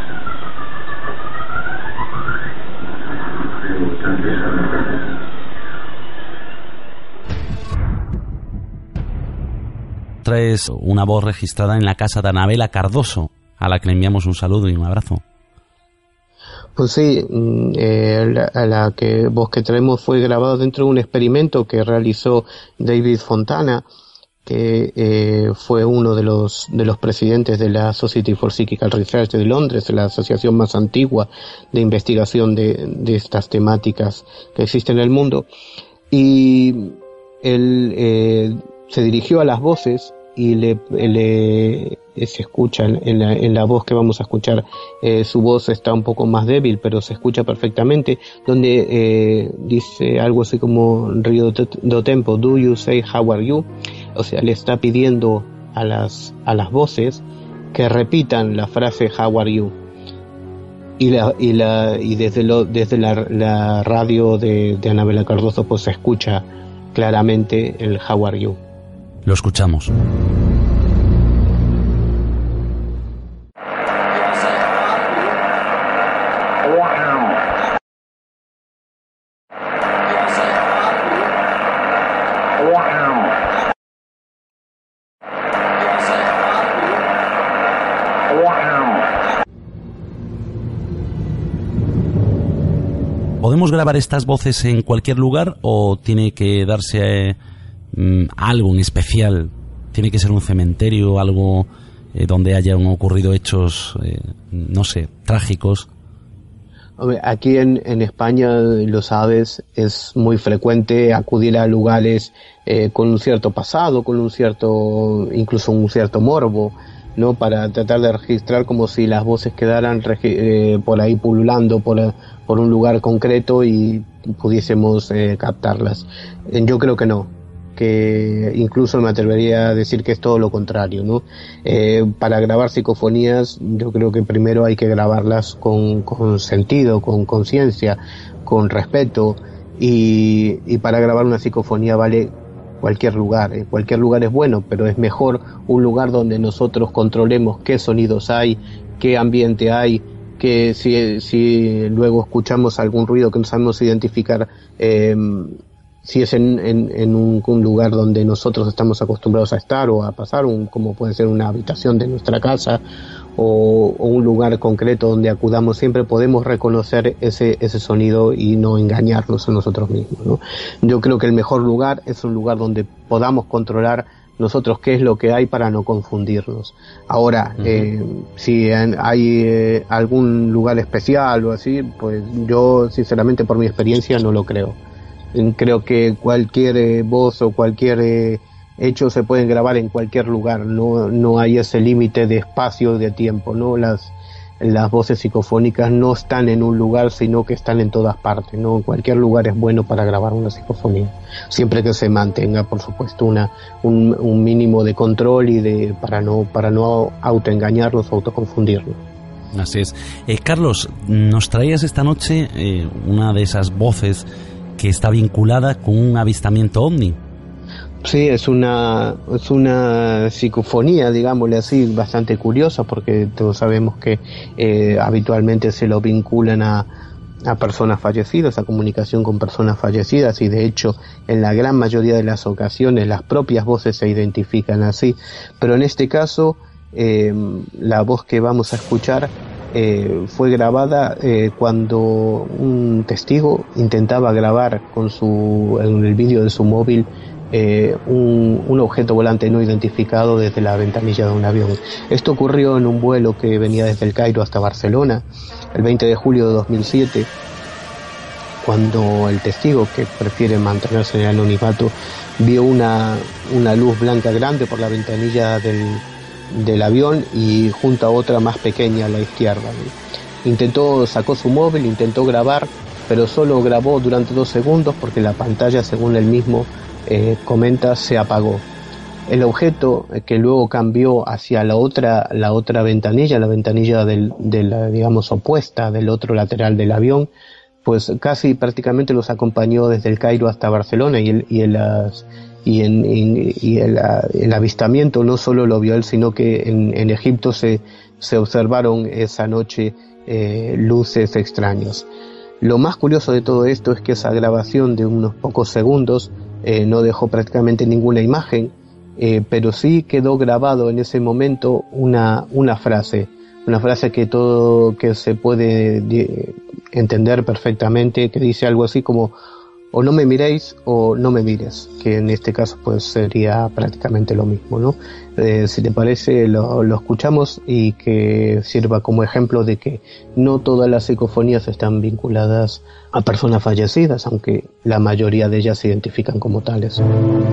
Traes una voz registrada en la casa de Anabela Cardoso, a la que le enviamos un saludo y un abrazo. Pues sí, la voz que traemos fue grabada dentro de un experimento que realizó David Fontana, que fue uno de los presidentes de la Society for Psychical Research de Londres, la asociación más antigua de investigación de estas temáticas que existe en el mundo. Y él se dirigió a las voces y se escucha en la voz que vamos a escuchar, su voz está un poco más débil, pero se escucha perfectamente, donde dice algo así como Rio do Tempo, do you say how are you? O sea, le está pidiendo a las voces que repitan la frase how are you. Y desde la radio de Anabela Cardoso pues se escucha claramente el how are you. Lo escuchamos. ¿Podemos grabar estas voces en cualquier lugar o tiene que darse algo en especial? ¿Tiene que ser un cementerio, algo donde hayan ocurrido hechos, no sé, trágicos? Aquí en España, lo sabes, es muy frecuente acudir a lugares con un cierto pasado, con incluso un cierto morbo, ¿no? Para tratar de registrar como si las voces quedaran por ahí pululando por un lugar concreto y pudiésemos captarlas. Yo creo que no, que incluso me atrevería a decir que es todo lo contrario, ¿no? Para grabar psicofonías yo creo que primero hay que grabarlas con sentido, con conciencia, con respeto, y para grabar una psicofonía vale cualquier lugar es bueno, pero es mejor un lugar donde nosotros controlemos qué sonidos hay, qué ambiente hay, que si luego escuchamos algún ruido que no sabemos identificar, si es en un lugar donde nosotros estamos acostumbrados a estar o a pasar, como puede ser una habitación de nuestra casa o un lugar concreto donde acudamos, siempre podemos reconocer ese sonido y no engañarnos a nosotros mismos, ¿no? Yo creo que el mejor lugar es un lugar donde podamos controlar nosotros qué es lo que hay para no confundirnos. Ahora, si hay algún lugar especial o así, pues yo sinceramente por mi experiencia no lo creo. Creo que cualquier voz o cualquier hecho se pueden grabar en cualquier lugar, no hay ese límite de espacio, de tiempo, ¿no? Las voces psicofónicas no están en un lugar, sino que están en todas partes, ¿no? Cualquier lugar es bueno para grabar una psicofonía, siempre que se mantenga, por supuesto, un mínimo de control y para no autoengañarnos o autoconfundirnos. Así es. Carlos, nos traías esta noche una de esas voces que está vinculada con un avistamiento ovni. Sí, es una psicofonía, digámosle así, bastante curiosa, porque todos sabemos que habitualmente se lo vinculan a personas fallecidas, a comunicación con personas fallecidas, y de hecho en la gran mayoría de las ocasiones las propias voces se identifican así, pero en este caso la voz que vamos a escuchar fue grabada cuando un testigo intentaba grabar en el vídeo de su móvil un objeto volante no identificado desde la ventanilla de un avión. Esto ocurrió en un vuelo que venía desde el Cairo hasta Barcelona el 20 de julio de 2007, cuando el testigo, que prefiere mantenerse en el anonimato, vio una luz blanca grande por la ventanilla del avión y junto a otra más pequeña a la izquierda. Sacó su móvil, intentó grabar, pero solo grabó durante 2 segundos porque la pantalla, según él mismo comenta, se apagó. El objeto, que luego cambió hacia la otra ventanilla, la ventanilla de la, digamos, opuesta del otro lateral del avión, pues casi prácticamente los acompañó desde el Cairo hasta Barcelona, y el avistamiento no solo lo vio él, sino que en Egipto se observaron esa noche luces extrañas. Lo más curioso de todo esto es que esa grabación de unos pocos segundos no dejó prácticamente ninguna imagen, pero sí quedó grabado en ese momento una frase que se puede entender perfectamente, que dice algo así como: o no me miréis o no me mires, que en este caso pues sería prácticamente lo mismo, ¿no? Si te parece, lo escuchamos, y que sirva como ejemplo de que no todas las psicofonías están vinculadas a personas fallecidas, aunque la mayoría de ellas se identifican como tales.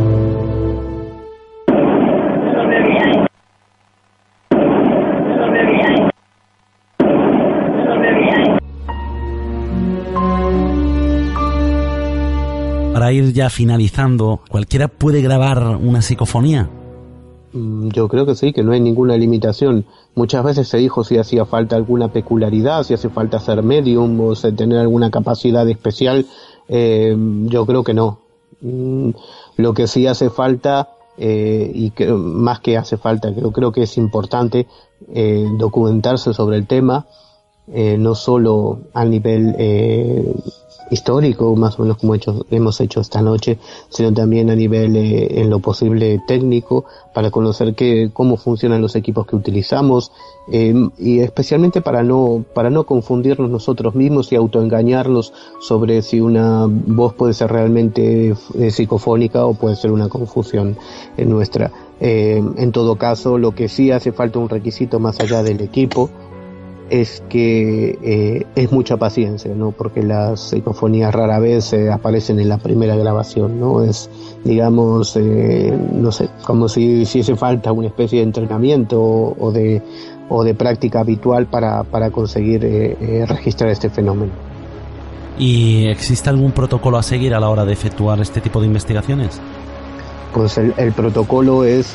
Para ir ya finalizando, ¿cualquiera puede grabar una psicofonía? Yo creo que sí, que no hay ninguna limitación. Muchas veces se dijo si hacía falta alguna peculiaridad, si hace falta ser medium o tener alguna capacidad especial. Yo creo que no. Lo que sí hace falta, y que más que hace falta, creo que es importante documentarse sobre el tema, no solo a nivel histórico, más o menos como hemos hecho esta noche, sino también a nivel en lo posible técnico, para conocer cómo funcionan los equipos que utilizamos, y especialmente para no confundirnos nosotros mismos y autoengañarnos sobre si una voz puede ser realmente psicofónica o puede ser una confusión nuestra. En todo caso, lo que sí hace falta, un requisito más allá del equipo, es que es mucha paciencia, ¿no? Porque las psicofonías rara vez aparecen en la primera grabación, ¿no? Es, digamos, no sé, como si hiciese falta una especie de entrenamiento o de práctica habitual para conseguir registrar este fenómeno. ¿Y existe algún protocolo a seguir a la hora de efectuar este tipo de investigaciones? Pues el protocolo es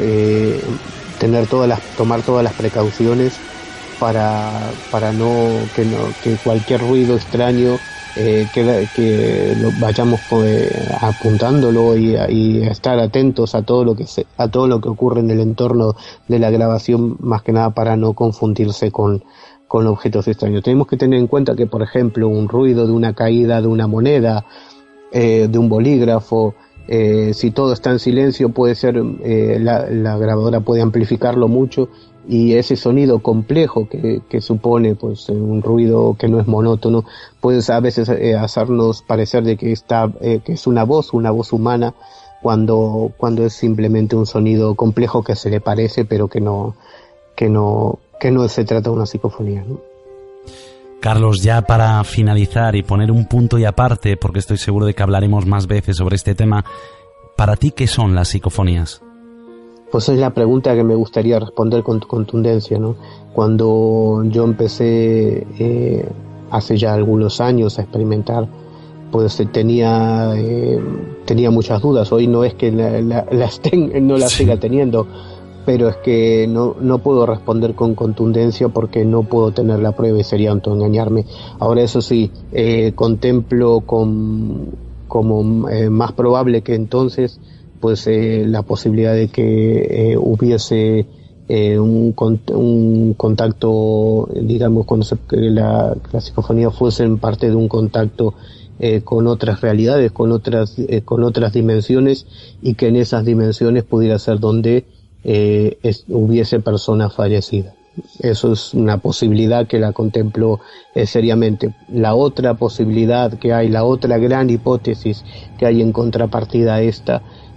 tomar todas las precauciones para que cualquier ruido extraño que lo vayamos apuntándolo y estar atentos a todo lo que ocurre en el entorno de la grabación, más que nada para no confundirse con objetos extraños. Tenemos que tener en cuenta que, por ejemplo, un ruido de una caída de una moneda, de un bolígrafo, si todo está en silencio, puede ser la grabadora puede amplificarlo mucho, y ese sonido complejo que supone pues un ruido que no es monótono puede a veces hacernos parecer de que es una voz humana, cuando es simplemente un sonido complejo que se le parece, pero que no se trata de una psicofonía, ¿no? Carlos, ya para finalizar y poner un punto y aparte, porque estoy seguro de que hablaremos más veces sobre este tema, ¿para ti qué son las psicofonías? Pues es la pregunta que me gustaría responder con contundencia, ¿no? Cuando yo empecé hace ya algunos años a experimentar, pues tenía muchas dudas. Hoy no es que no las siga teniendo, pero es que no puedo responder con contundencia porque no puedo tener la prueba y sería autoengañarme. Ahora, eso sí, contemplo como más probable que entonces pues la posibilidad de que hubiese un contacto, digamos, que la psicofonía fuese en parte de un contacto con otras realidades, con otras dimensiones, y que en esas dimensiones pudiera ser donde hubiese personas fallecidas. Eso es una posibilidad que la contemplo seriamente. La otra posibilidad que hay, la otra gran hipótesis que hay en contrapartida a esta,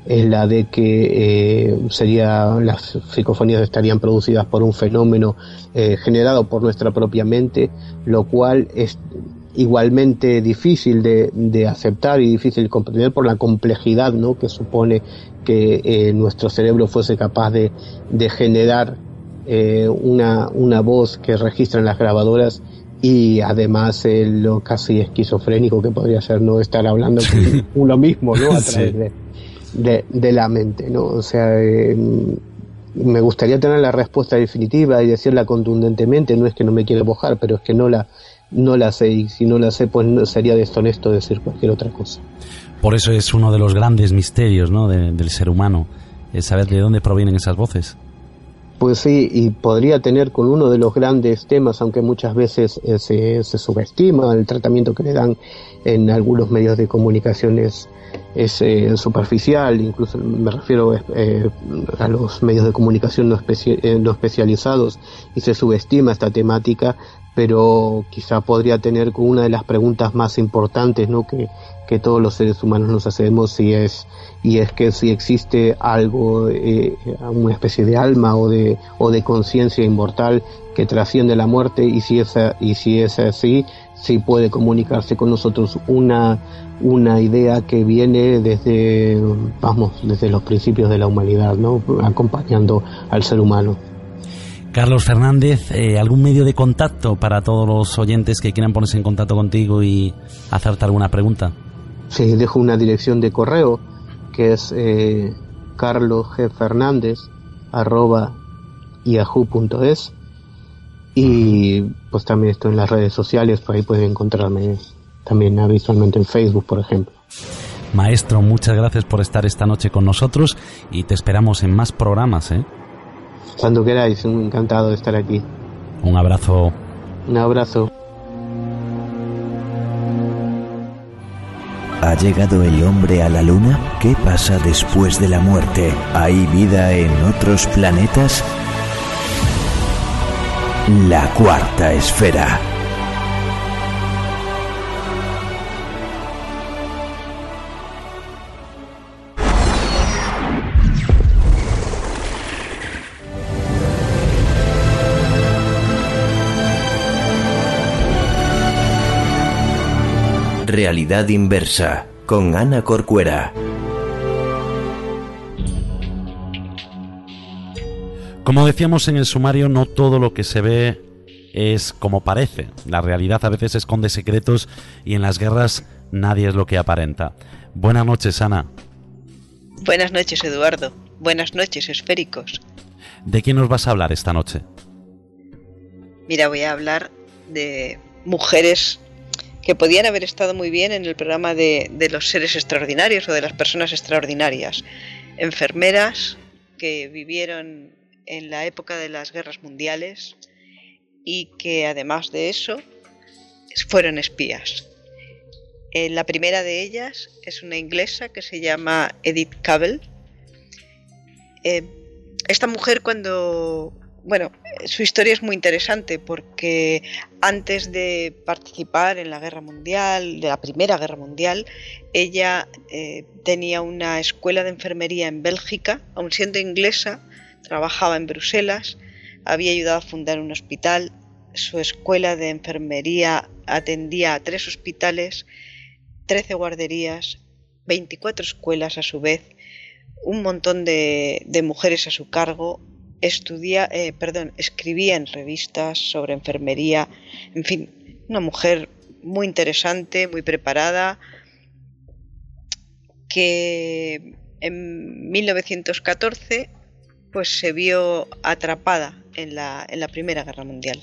es la de que las psicofonías estarían producidas por un fenómeno generado por nuestra propia mente, lo cual es igualmente difícil de aceptar y difícil de comprender por la complejidad, ¿no?, que supone que nuestro cerebro fuese capaz de generar una voz que registran las grabadoras, y además lo casi esquizofrénico que podría ser no estar hablando con uno mismo, ¿no?, a través de la mente, ¿no? O sea, me gustaría tener la respuesta definitiva y decirla contundentemente. No es que no me quiera mojar, pero es que no la sé, y si no la sé, pues sería deshonesto decir cualquier otra cosa. Por eso es uno de los grandes misterios, ¿no?, del ser humano, es saber de dónde provienen esas voces. Pues sí, y podría tener con uno de los grandes temas, aunque muchas veces se subestima el tratamiento que le dan en algunos medios de comunicación es superficial. Incluso me refiero a los medios de comunicación no especializados, y se subestima esta temática, pero quizá podría tener con una de las preguntas más importantes, ¿no?, que todos los seres humanos nos hacemos, y es que si existe algo, una especie de alma o de conciencia inmortal que trasciende la muerte, y si es así, si puede comunicarse con nosotros una idea que viene desde los principios de la humanidad, ¿no?, acompañando al ser humano. Carlos Fernández, ¿algún medio de contacto para todos los oyentes que quieran ponerse en contacto contigo y hacerte alguna pregunta? Sí, dejo una dirección de correo que es carlosgfernandez@yahoo.es, y pues también estoy en las redes sociales, por ahí pueden encontrarme también habitualmente en Facebook, por ejemplo. Maestro, muchas gracias por estar esta noche con nosotros, y te esperamos en más programas, ¿eh? Cuando queráis, encantado de estar aquí. Un abrazo. Un abrazo. ¿Ha llegado el hombre a la luna? ¿Qué pasa después de la muerte? ¿Hay vida en otros planetas? La cuarta esfera. Realidad inversa, con Ana Corcuera. Como decíamos en el sumario, no todo lo que se ve es como parece. La realidad a veces esconde secretos, y en las guerras nadie es lo que aparenta. Buenas noches, Ana. Buenas noches, Eduardo. Buenas noches, esféricos. ¿De quién nos vas a hablar esta noche? Mira, voy a hablar de mujeres que podían haber estado muy bien en el programa de los seres extraordinarios o de las personas extraordinarias. Enfermeras que vivieron en la época de las guerras mundiales y que además de eso fueron espías. La primera de ellas es una inglesa que se llama Edith Cavell. Esta mujer su historia es muy interesante porque antes de participar en la guerra mundial, de la Primera Guerra Mundial, ella tenía una escuela de enfermería en Bélgica. Aun siendo inglesa, trabajaba en Bruselas, había ayudado a fundar un hospital. Su escuela de enfermería atendía a 3 hospitales, 13 guarderías, 24 escuelas a su vez, un montón de mujeres a su cargo. Escribía en revistas sobre enfermería, en fin, una mujer muy interesante, muy preparada, que en 1914 pues se vio atrapada en la Primera Guerra Mundial.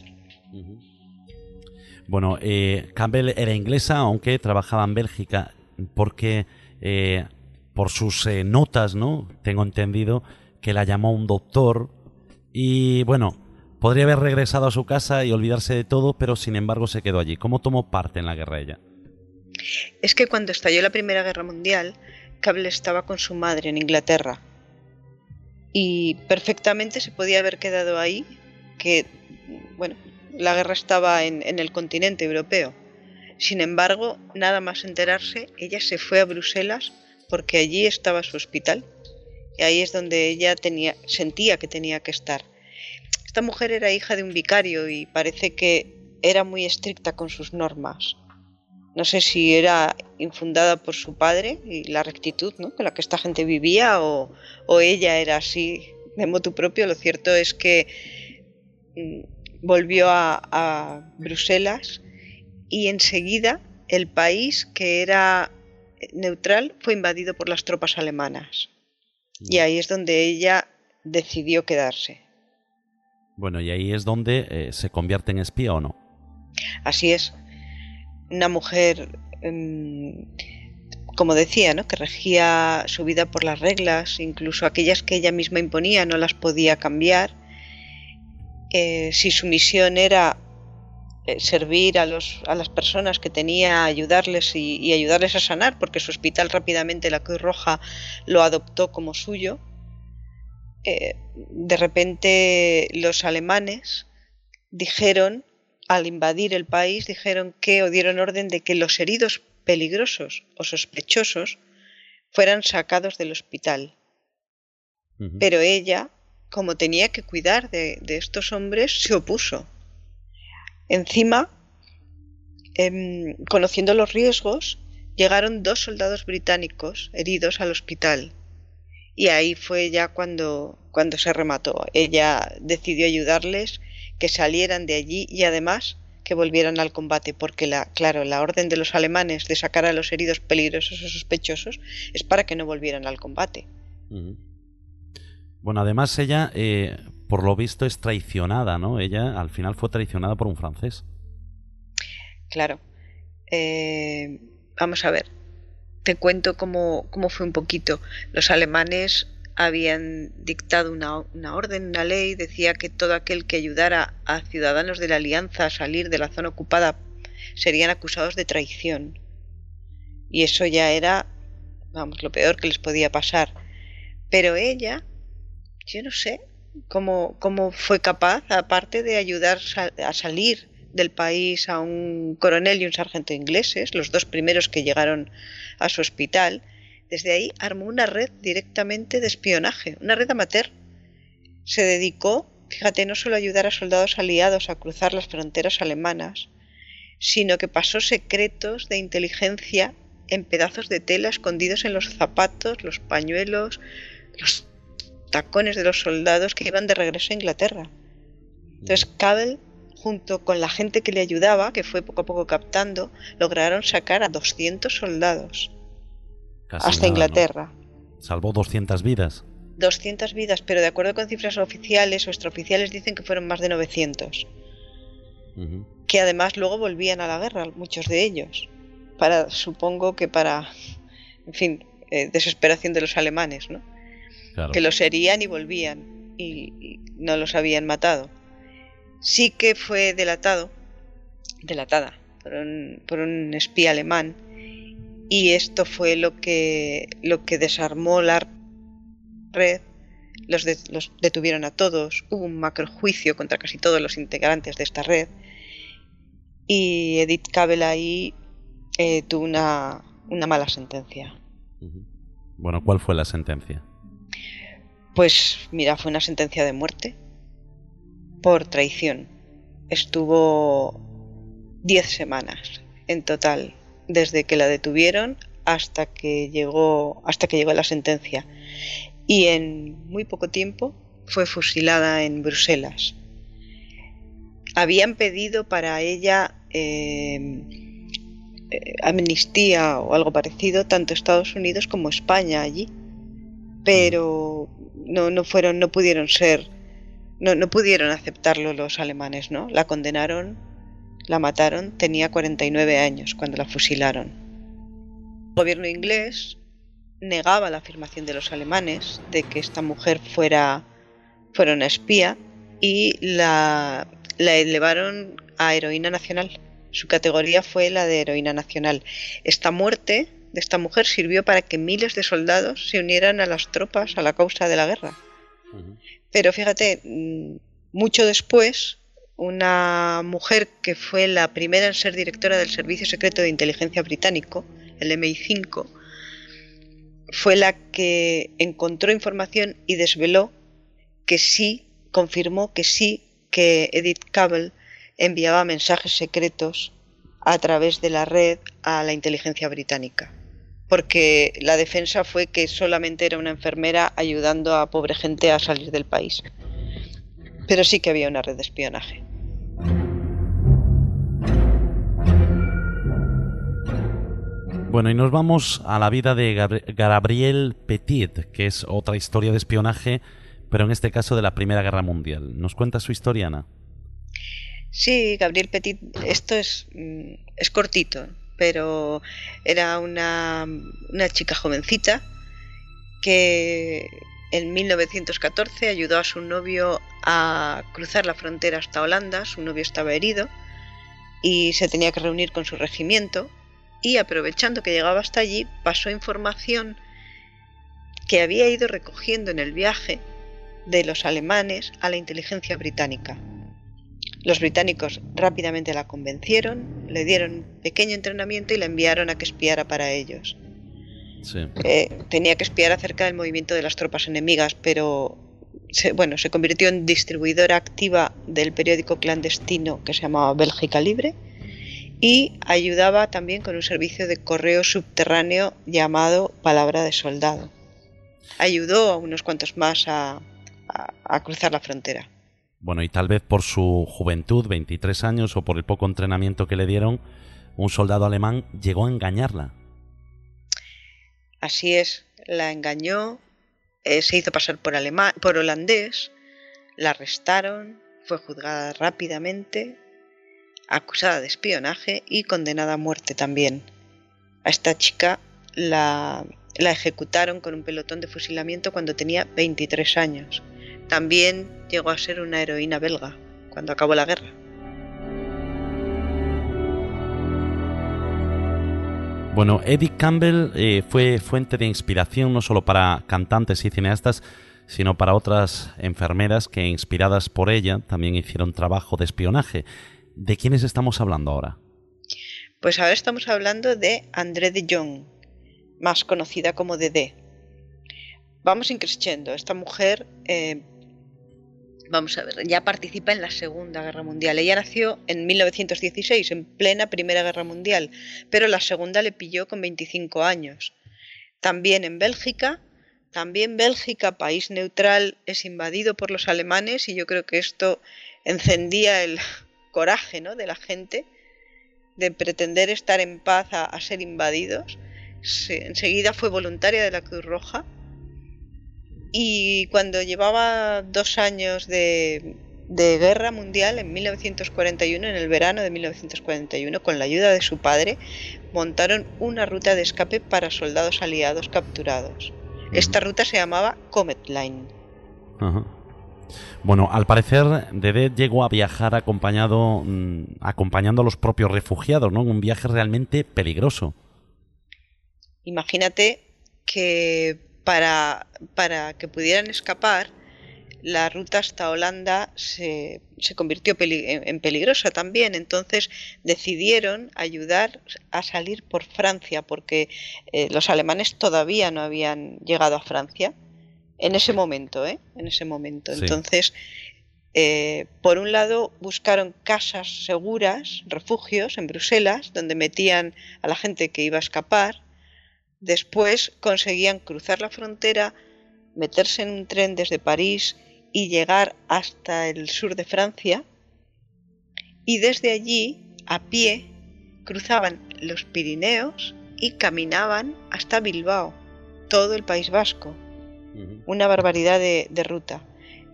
Bueno, Campbell era inglesa, aunque trabajaba en Bélgica, porque por sus notas, ¿no?, tengo entendido que la llamó un doctor. Y bueno, podría haber regresado a su casa y olvidarse de todo, pero sin embargo se quedó allí. ¿Cómo tomó parte en la guerra ella? Es que cuando estalló la Primera Guerra Mundial, Cable estaba con su madre en Inglaterra. Y perfectamente se podía haber quedado ahí, que la guerra estaba en el continente europeo. Sin embargo, nada más enterarse, ella se fue a Bruselas porque allí estaba su hospital y ahí es donde ella sentía que tenía que estar. Esta mujer era hija de un vicario y parece que era muy estricta con sus normas. No sé si era infundada por su padre y la rectitud, ¿no?, con la que esta gente vivía, o ella era así de motu propio. Lo cierto es que volvió a Bruselas y enseguida el país, que era neutral, fue invadido por las tropas alemanas. Y ahí es donde ella decidió quedarse. Bueno, y ahí es donde se convierte en espía, ¿o no? Así es. Una mujer, como decía, ¿no?, que regía su vida por las reglas, incluso aquellas que ella misma imponía no las podía cambiar. Si su misión era servir a las personas que tenía, ayudarles y ayudarles a sanar, porque su hospital rápidamente la Cruz Roja lo adoptó como suyo, de repente los alemanes dijeron, al invadir el país, dieron orden de que los heridos peligrosos o sospechosos fueran sacados del hospital. Pero ella, como tenía que cuidar de estos hombres, se opuso. Encima, conociendo los riesgos, llegaron 2 soldados británicos heridos al hospital. Y ahí fue ya cuando se remató. Ella decidió ayudarles, que salieran de allí y además que volvieran al combate, porque la orden de los alemanes de sacar a los heridos peligrosos o sospechosos es para que no volvieran al combate. Bueno, además ella, por lo visto, es traicionada, ¿no? Ella al final fue traicionada por un francés. Claro. Vamos a ver. Te cuento cómo fue un poquito. Los alemanes habían dictado una orden, una ley. Decía que todo aquel que ayudara a ciudadanos de la Alianza a salir de la zona ocupada serían acusados de traición. Y eso ya era, lo peor que les podía pasar. Pero ella, yo no sé cómo fue capaz, aparte de ayudar a salir del país a un coronel y un sargento ingleses, los 2 primeros que llegaron a su hospital. Desde ahí armó una red directamente de espionaje, una red amateur. Se dedicó, fíjate, no solo a ayudar a soldados aliados a cruzar las fronteras alemanas, sino que pasó secretos de inteligencia en pedazos de tela escondidos en los zapatos, los pañuelos, los tacones de los soldados que iban de regreso a Inglaterra. Entonces Cabell, junto con la gente que le ayudaba, que fue poco a poco captando, lograron sacar a 200 soldados. Casi hasta nada, Inglaterra. ¿No? Salvó 200 vidas. 200 vidas, pero de acuerdo con cifras oficiales o extraoficiales dicen que fueron más de 900. Que además luego volvían a la guerra, muchos de ellos. Supongo que para, en fin, desesperación de los alemanes, ¿no? Claro. Que los herían y volvían y no los habían matado. Sí que fue delatada por un espía alemán. Y esto fue lo que desarmó la red. Los detuvieron a todos. Hubo un macrojuicio contra casi todos los integrantes de esta red. Y Edith Cavell ahí tuvo una mala sentencia. Bueno, ¿cuál fue la sentencia? Pues mira, fue una sentencia de muerte por traición. Estuvo 10 semanas en total, desde que la detuvieron hasta que llegó la sentencia. Y en muy poco tiempo fue fusilada en Bruselas. Habían pedido para ella amnistía o algo parecido, tanto Estados Unidos como España allí, pero no pudieron aceptarlo los alemanes, ¿no? La condenaron, la mataron, tenía 49 años cuando la fusilaron. El gobierno inglés negaba la afirmación de los alemanes de que esta mujer fuera una espía y la elevaron a heroína nacional. Su categoría fue la de heroína nacional. Esta muerte de esta mujer sirvió para que miles de soldados se unieran a las tropas, a la causa de la guerra. Pero fíjate, mucho después, una mujer que fue la primera en ser directora del Servicio Secreto de Inteligencia británico, el MI5, fue la que encontró información y desveló que sí, confirmó que sí, que Edith Cavell enviaba mensajes secretos a través de la red a la inteligencia británica. Porque la defensa fue que solamente era una enfermera ayudando a pobre gente a salir del país. Pero sí que había una red de espionaje. Bueno, y nos vamos a la vida de Gabriel Petit, que es otra historia de espionaje, pero en este caso de la Primera Guerra Mundial. ¿Nos cuenta su historia, Ana? Sí, Gabriel Petit, esto es cortito, pero era una chica jovencita que en 1914 ayudó a su novio a cruzar la frontera hasta Holanda. Su novio estaba herido y se tenía que reunir con su regimiento, y aprovechando que llegaba hasta allí, pasó información que había ido recogiendo en el viaje de los alemanes a la inteligencia británica. Los británicos rápidamente la convencieron, le dieron un pequeño entrenamiento y la enviaron a que espiara para ellos. Sí. Tenía que espiar acerca del movimiento de las tropas enemigas, pero se convirtió en distribuidora activa del periódico clandestino que se llamaba Bélgica Libre, y ayudaba también con un servicio de correo subterráneo llamado Palabra de Soldado. Ayudó a unos cuantos más a cruzar la frontera. Bueno, y tal vez por su juventud, 23 años, o por el poco entrenamiento que le dieron, un soldado alemán llegó a engañarla. Así es, la engañó, se hizo pasar por holandés, la arrestaron, fue juzgada rápidamente, acusada de espionaje y condenada a muerte también. A esta chica la ejecutaron con un pelotón de fusilamiento cuando tenía 23 años. También llegó a ser una heroína belga cuando acabó la guerra. Bueno, Edith Campbell fue fuente de inspiración no solo para cantantes y cineastas, sino para otras enfermeras que, inspiradas por ella, también hicieron trabajo de espionaje. ¿De quiénes estamos hablando ahora? Pues ahora estamos hablando de André de Jong, más conocida como Dedé. Vamos increciendo. Esta mujer, vamos a ver, ya participa en la Segunda Guerra Mundial. Ella nació en 1916, en plena Primera Guerra Mundial, pero la Segunda le pilló con 25 años. También en Bélgica. También Bélgica, país neutral, es invadido por los alemanes, y yo creo que esto encendía el coraje, ¿no?, de la gente de pretender estar en paz a ser invadidos. Enseguida fue voluntaria de la Cruz Roja, y cuando llevaba 2 años de guerra mundial, en 1941, en el verano de 1941, con la ayuda de su padre, montaron una ruta de escape para soldados aliados capturados. Esta ruta se llamaba Comet Line. Ajá. Bueno, al parecer Dedé llegó a viajar acompañando a los propios refugiados, ¿no? Un viaje realmente peligroso. Imagínate que para que pudieran escapar, la ruta hasta Holanda se convirtió en peligrosa también. Entonces decidieron ayudar a salir por Francia, porque los alemanes todavía no habían llegado a Francia. En ese momento, Sí. Entonces, por un lado, buscaron casas seguras, refugios en Bruselas, donde metían a la gente que iba a escapar. Después conseguían cruzar la frontera, meterse en un tren desde París y llegar hasta el sur de Francia. Y desde allí, a pie, cruzaban los Pirineos y caminaban hasta Bilbao, todo el País Vasco. Una barbaridad de ruta.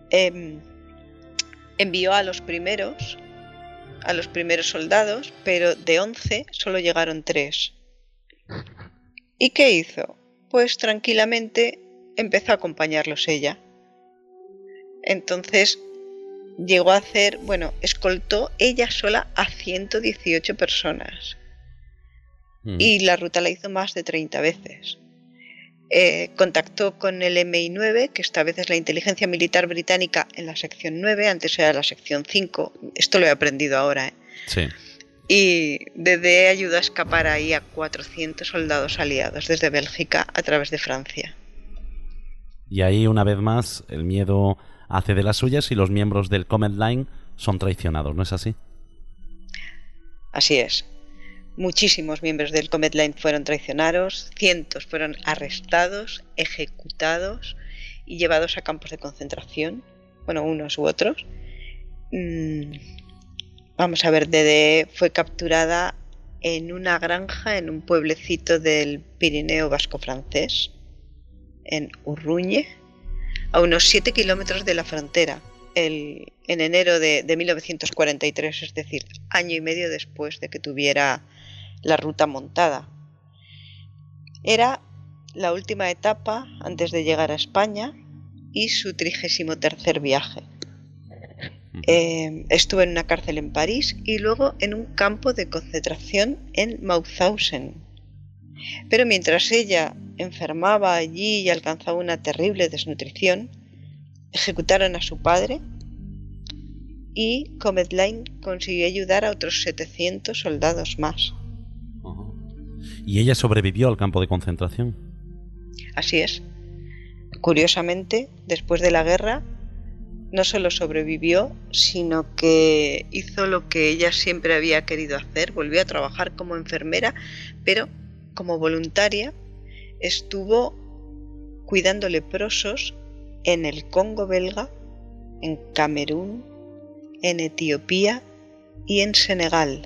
Envió a los primeros soldados, pero de 11 solo llegaron 3. ¿Y qué hizo? Pues tranquilamente empezó a acompañarlos ella. Entonces llegó a hacer, escoltó ella sola a 118 personas. Y la ruta la hizo más de 30 veces. Contactó con el MI9, que esta vez es la inteligencia militar británica en la sección 9, antes era la sección 5, esto lo he aprendido ahora. Sí. Y DD ayudó a escapar ahí a 400 soldados aliados desde Bélgica a través de Francia. Y ahí, una vez más, el miedo hace de las suyas y los miembros del Comet Line son traicionados, ¿no es así? Así es. Muchísimos miembros del Comet Line fueron traicionados, cientos fueron arrestados, ejecutados y llevados a campos de concentración. Bueno, unos u otros. Vamos a ver, DD fue capturada en una granja en un pueblecito del Pirineo vasco francés, en Urruñe, a unos 7 kilómetros de la frontera, en enero de 1943, es decir, año y medio después de que tuviera la ruta montada. Era la última etapa antes de llegar a España y su 33º viaje. Estuvo en una cárcel en París y luego en un campo de concentración en Mauthausen. Pero mientras ella enfermaba allí y alcanzaba una terrible desnutrición, ejecutaron a su padre y Comet Line consiguió ayudar a otros 700 soldados más. ¿Y ella sobrevivió al campo de concentración? Así es. Curiosamente, después de la guerra, no solo sobrevivió, sino que hizo lo que ella siempre había querido hacer, volvió a trabajar como enfermera, pero como voluntaria estuvo cuidando leprosos en el Congo belga, en Camerún, en Etiopía y en Senegal.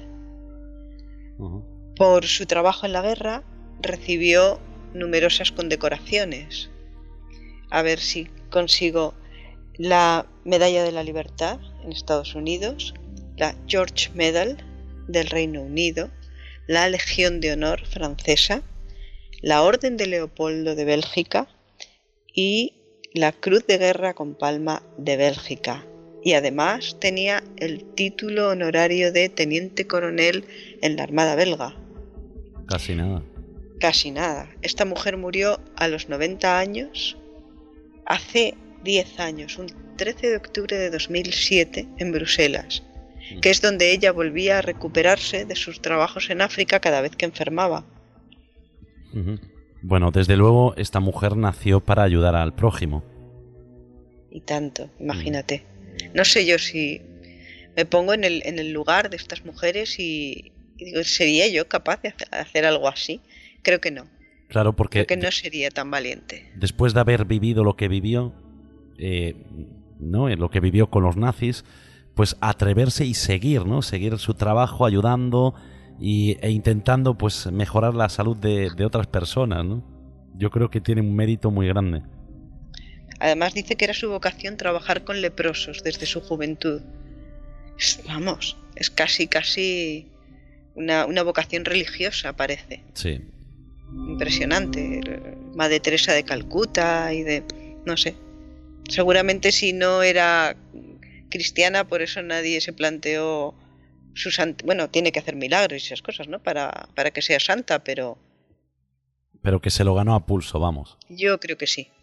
Por su trabajo en la guerra recibió numerosas condecoraciones. A ver si consigo la Medalla de la Libertad en Estados Unidos, la George Medal del Reino Unido, la Legión de Honor francesa, la Orden de Leopoldo de Bélgica y la Cruz de Guerra con Palma de Bélgica. Y además tenía el título honorario de teniente coronel en la Armada belga. Casi nada. Casi nada. Esta mujer murió a los 90 años, hace 10 años, un 13 de octubre de 2007 en Bruselas, que es donde ella volvía a recuperarse de sus trabajos en África cada vez que enfermaba. Bueno, desde luego esta mujer nació para ayudar al prójimo. Y tanto, imagínate. No sé yo si me pongo en el lugar de estas mujeres y digo, ¿sería yo capaz de hacer algo así? Creo que no. Claro, porque creo que no sería tan valiente. Después de haber vivido lo que vivió, ¿no? Lo que vivió con los nazis, pues atreverse y seguir, ¿no? Seguir su trabajo ayudando e intentando pues mejorar la salud de otras personas, ¿no? Yo creo que tiene un mérito muy grande. Además dice que era su vocación trabajar con leprosos desde su juventud. Vamos, es casi una vocación religiosa, parece. Sí. Impresionante. Madre Teresa de Calcuta y de... no sé. Seguramente si no era cristiana, por eso nadie se planteó su bueno, tiene que hacer milagros y esas cosas, ¿no? Para que sea santa, pero que se lo ganó a pulso, vamos. Yo creo que sí.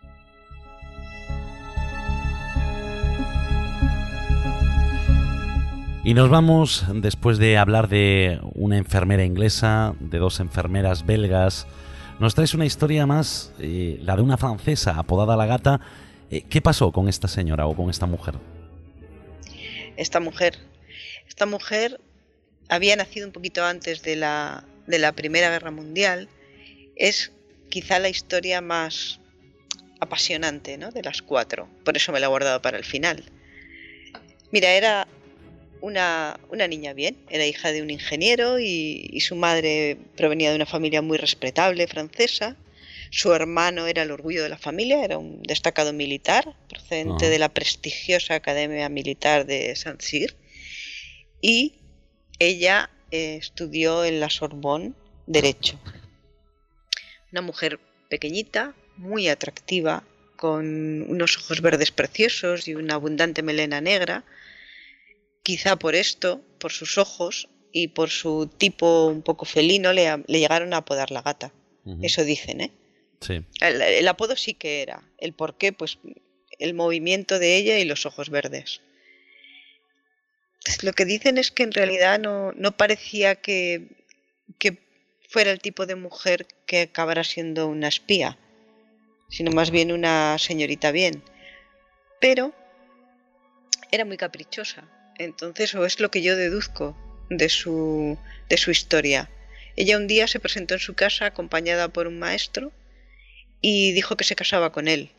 Y nos vamos, después de hablar de una enfermera inglesa, de 2 enfermeras belgas, nos traes una historia más, la de una francesa apodada La Gata. ¿Qué pasó con esta señora o con esta mujer? Esta mujer había nacido un poquito antes de la Primera Guerra Mundial. Es quizá la historia más apasionante, ¿no?, de las 4. Por eso me la he guardado para el final. Mira, era una niña bien, era hija de un ingeniero y su madre provenía de una familia muy respetable francesa. Su hermano era el orgullo de la familia, era un destacado militar procedente de la prestigiosa Academia Militar de Saint-Cyr, y ella estudió en la Sorbonne Derecho. Una mujer pequeñita, muy atractiva, con unos ojos verdes preciosos y una abundante melena negra. Quizá por esto, por sus ojos y por su tipo un poco felino, le llegaron a apodar La Gata. Eso dicen, ¿eh? Sí. El apodo sí que era. El porqué, pues el movimiento de ella y los ojos verdes. Lo que dicen es que en realidad no parecía que fuera el tipo de mujer que acabara siendo una espía, sino más bien una señorita bien. Pero era muy caprichosa. Entonces, o es lo que yo deduzco de su historia. Ella un día se presentó en su casa acompañada por un maestro y dijo que se casaba con él.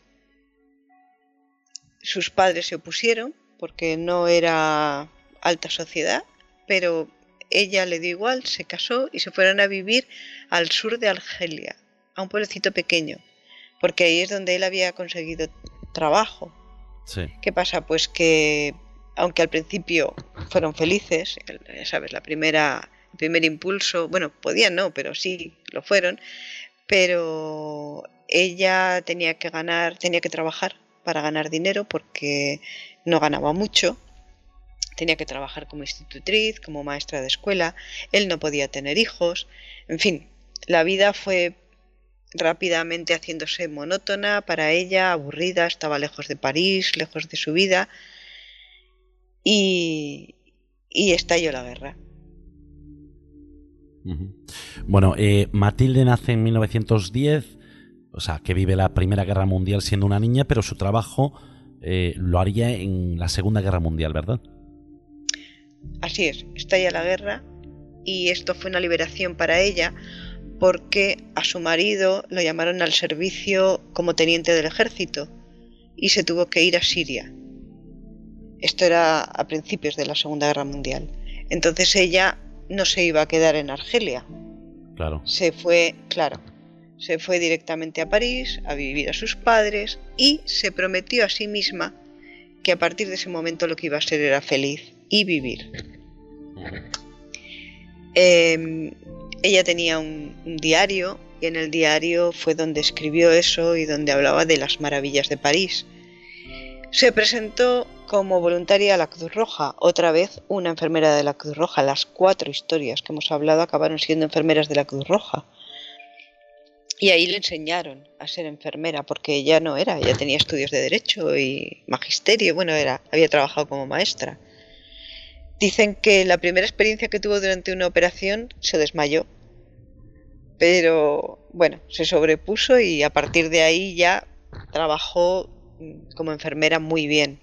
Sus padres se opusieron porque no era alta sociedad, pero ella le dio igual, se casó y se fueron a vivir al sur de Argelia, a un pueblecito pequeño, porque ahí es donde él había conseguido trabajo. Sí. ¿Qué pasa? Pues que, aunque al principio fueron felices, ¿sabes? El primer impulso, bueno, podían no, pero sí lo fueron, pero ella tenía que trabajar para ganar dinero porque no ganaba mucho. Tenía que trabajar como institutriz, como maestra de escuela, él no podía tener hijos, en fin, la vida fue rápidamente haciéndose monótona para ella, aburrida, estaba lejos de París, lejos de su vida, y estalló la guerra. Bueno, Matilde nace en 1910, o sea, que vive la Primera Guerra Mundial siendo una niña, pero su trabajo lo haría en la Segunda Guerra Mundial, ¿verdad? Así es, estalla la guerra y esto fue una liberación para ella porque a su marido lo llamaron al servicio como teniente del ejército y se tuvo que ir a Siria. Esto era a principios de la Segunda Guerra Mundial. Entonces ella no se iba a quedar en Argelia. Claro. Se fue directamente a París a vivir a sus padres y se prometió a sí misma que a partir de ese momento lo que iba a ser era feliz y vivir. Ella tenía un diario y en el diario fue donde escribió eso y donde hablaba de las maravillas de París. Se presentó como voluntaria a la Cruz Roja, otra vez una enfermera de la Cruz Roja. Las 4 historias que hemos hablado acabaron siendo enfermeras de la Cruz Roja. Y ahí le enseñaron a ser enfermera, porque ella tenía estudios de Derecho y Magisterio, había trabajado como maestra. Dicen que la primera experiencia que tuvo durante una operación se desmayó, pero bueno, se sobrepuso y a partir de ahí ya trabajó como enfermera muy bien.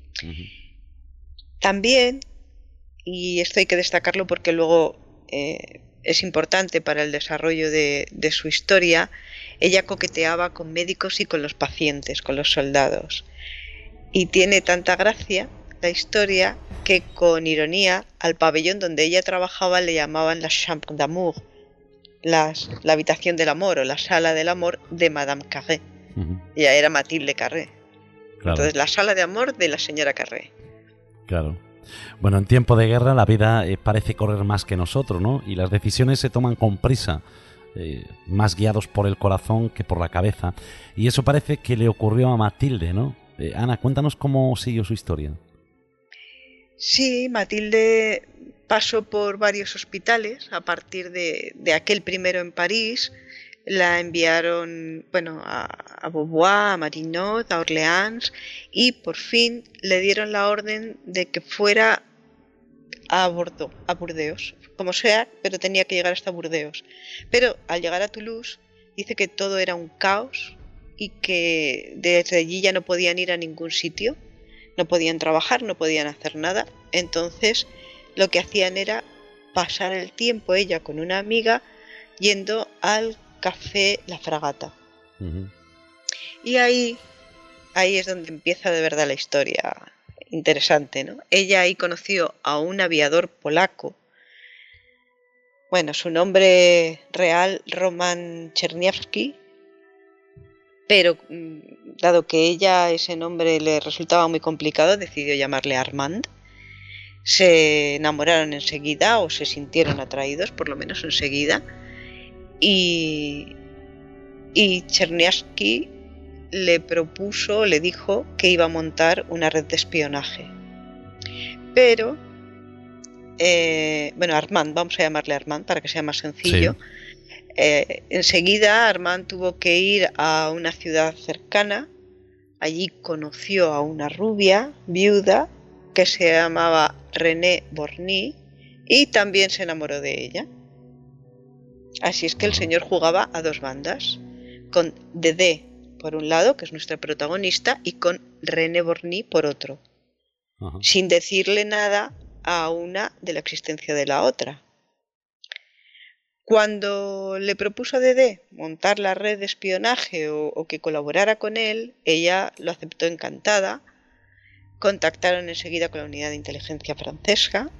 También, y esto hay que destacarlo porque luego es importante para el desarrollo de su historia, ella coqueteaba con médicos y con los pacientes, con los soldados. Y tiene tanta gracia la historia que con ironía al pabellón donde ella trabajaba le llamaban la chambre d'amour, la habitación del amor o la sala del amor de Madame Carré. Ella era Matilde Carré. Claro. Entonces la sala de amor de la señora Carré. Claro. Bueno, en tiempo de guerra la vida parece correr más que nosotros, ¿no? Y las decisiones se toman con prisa, más guiados por el corazón que por la cabeza. Y eso parece que le ocurrió a Matilde, ¿no? Ana, cuéntanos cómo siguió su historia. Sí, Matilde pasó por varios hospitales a partir de aquel primero en París. La enviaron a Beauvoir, a Marinot, a Orleans y por fin le dieron la orden de que fuera a Bordeaux, a Burdeos, como sea, pero tenía que llegar hasta Burdeos. Pero al llegar a Toulouse dice que todo era un caos y que desde allí ya no podían ir a ningún sitio, no podían trabajar, no podían hacer nada. Entonces lo que hacían era pasar el tiempo ella con una amiga yendo al Café La Fragata. Y ahí es donde empieza de verdad la historia interesante, ¿no? Ella ahí conoció a un aviador polaco. Bueno, su nombre real, Roman Czerniawski, pero dado que ella ese nombre le resultaba muy complicado, decidió llamarle Armand. Se enamoraron enseguida o se sintieron atraídos, por lo menos enseguida. Y Czerniawski le dijo que iba a montar una red de espionaje. Pero, Armand, vamos a llamarle Armand para que sea más sencillo. Sí. Enseguida Armand tuvo que ir a una ciudad cercana. Allí conoció a una rubia viuda que se llamaba René Borny y también se enamoró de ella. Así es que el señor jugaba a dos bandas, con Dédé por un lado, que es nuestra protagonista, y con René Borny por otro, sin decirle nada a una de la existencia de la otra. Cuando le propuso a Dédé montar la red de espionaje o que colaborara con él, ella lo aceptó encantada. Contactaron enseguida con la unidad de inteligencia francesa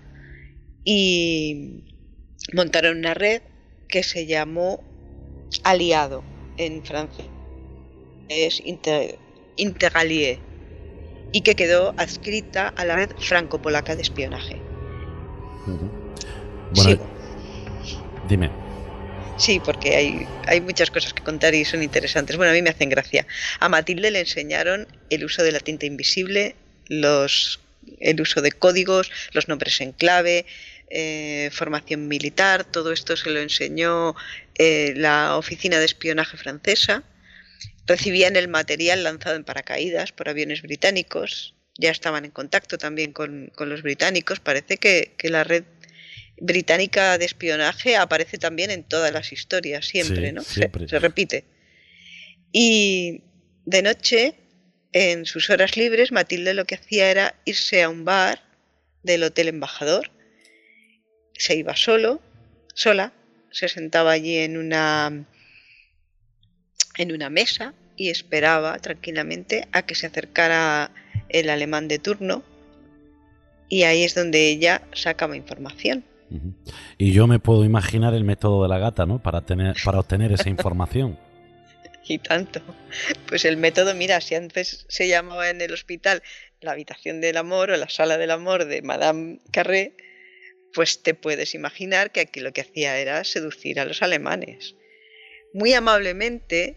y montaron una red que se llamó Aliado, en francés es Interallié, y que quedó adscrita a la red franco-polaca de espionaje. Bueno, sí. Dime. Sí, porque hay muchas cosas que contar y son interesantes. Bueno, a mí me hacen gracia. A Matilde le enseñaron el uso de la tinta invisible, el uso de códigos, los nombres en clave, formación militar. Todo esto se lo enseñó la oficina de espionaje francesa. Recibían el material lanzado en paracaídas por aviones británicos. Ya estaban en contacto también con los británicos. Parece que la red británica de espionaje aparece también en todas las historias, siempre, sí, ¿no? Siempre. Se repite. Y de noche, en sus horas libres, Matilde lo que hacía era irse a un bar del Hotel Embajador. Se iba sola, se sentaba allí en una mesa y esperaba tranquilamente a que se acercara el alemán de turno, y ahí es donde ella sacaba información. Y yo me puedo imaginar el método de la gata, ¿no? Para obtener esa información. Y tanto. Pues el método, mira, si antes se llamaba en el hospital la habitación del amor o la sala del amor de Madame Carré, pues te puedes imaginar que aquí lo que hacía era seducir a los alemanes. Muy amablemente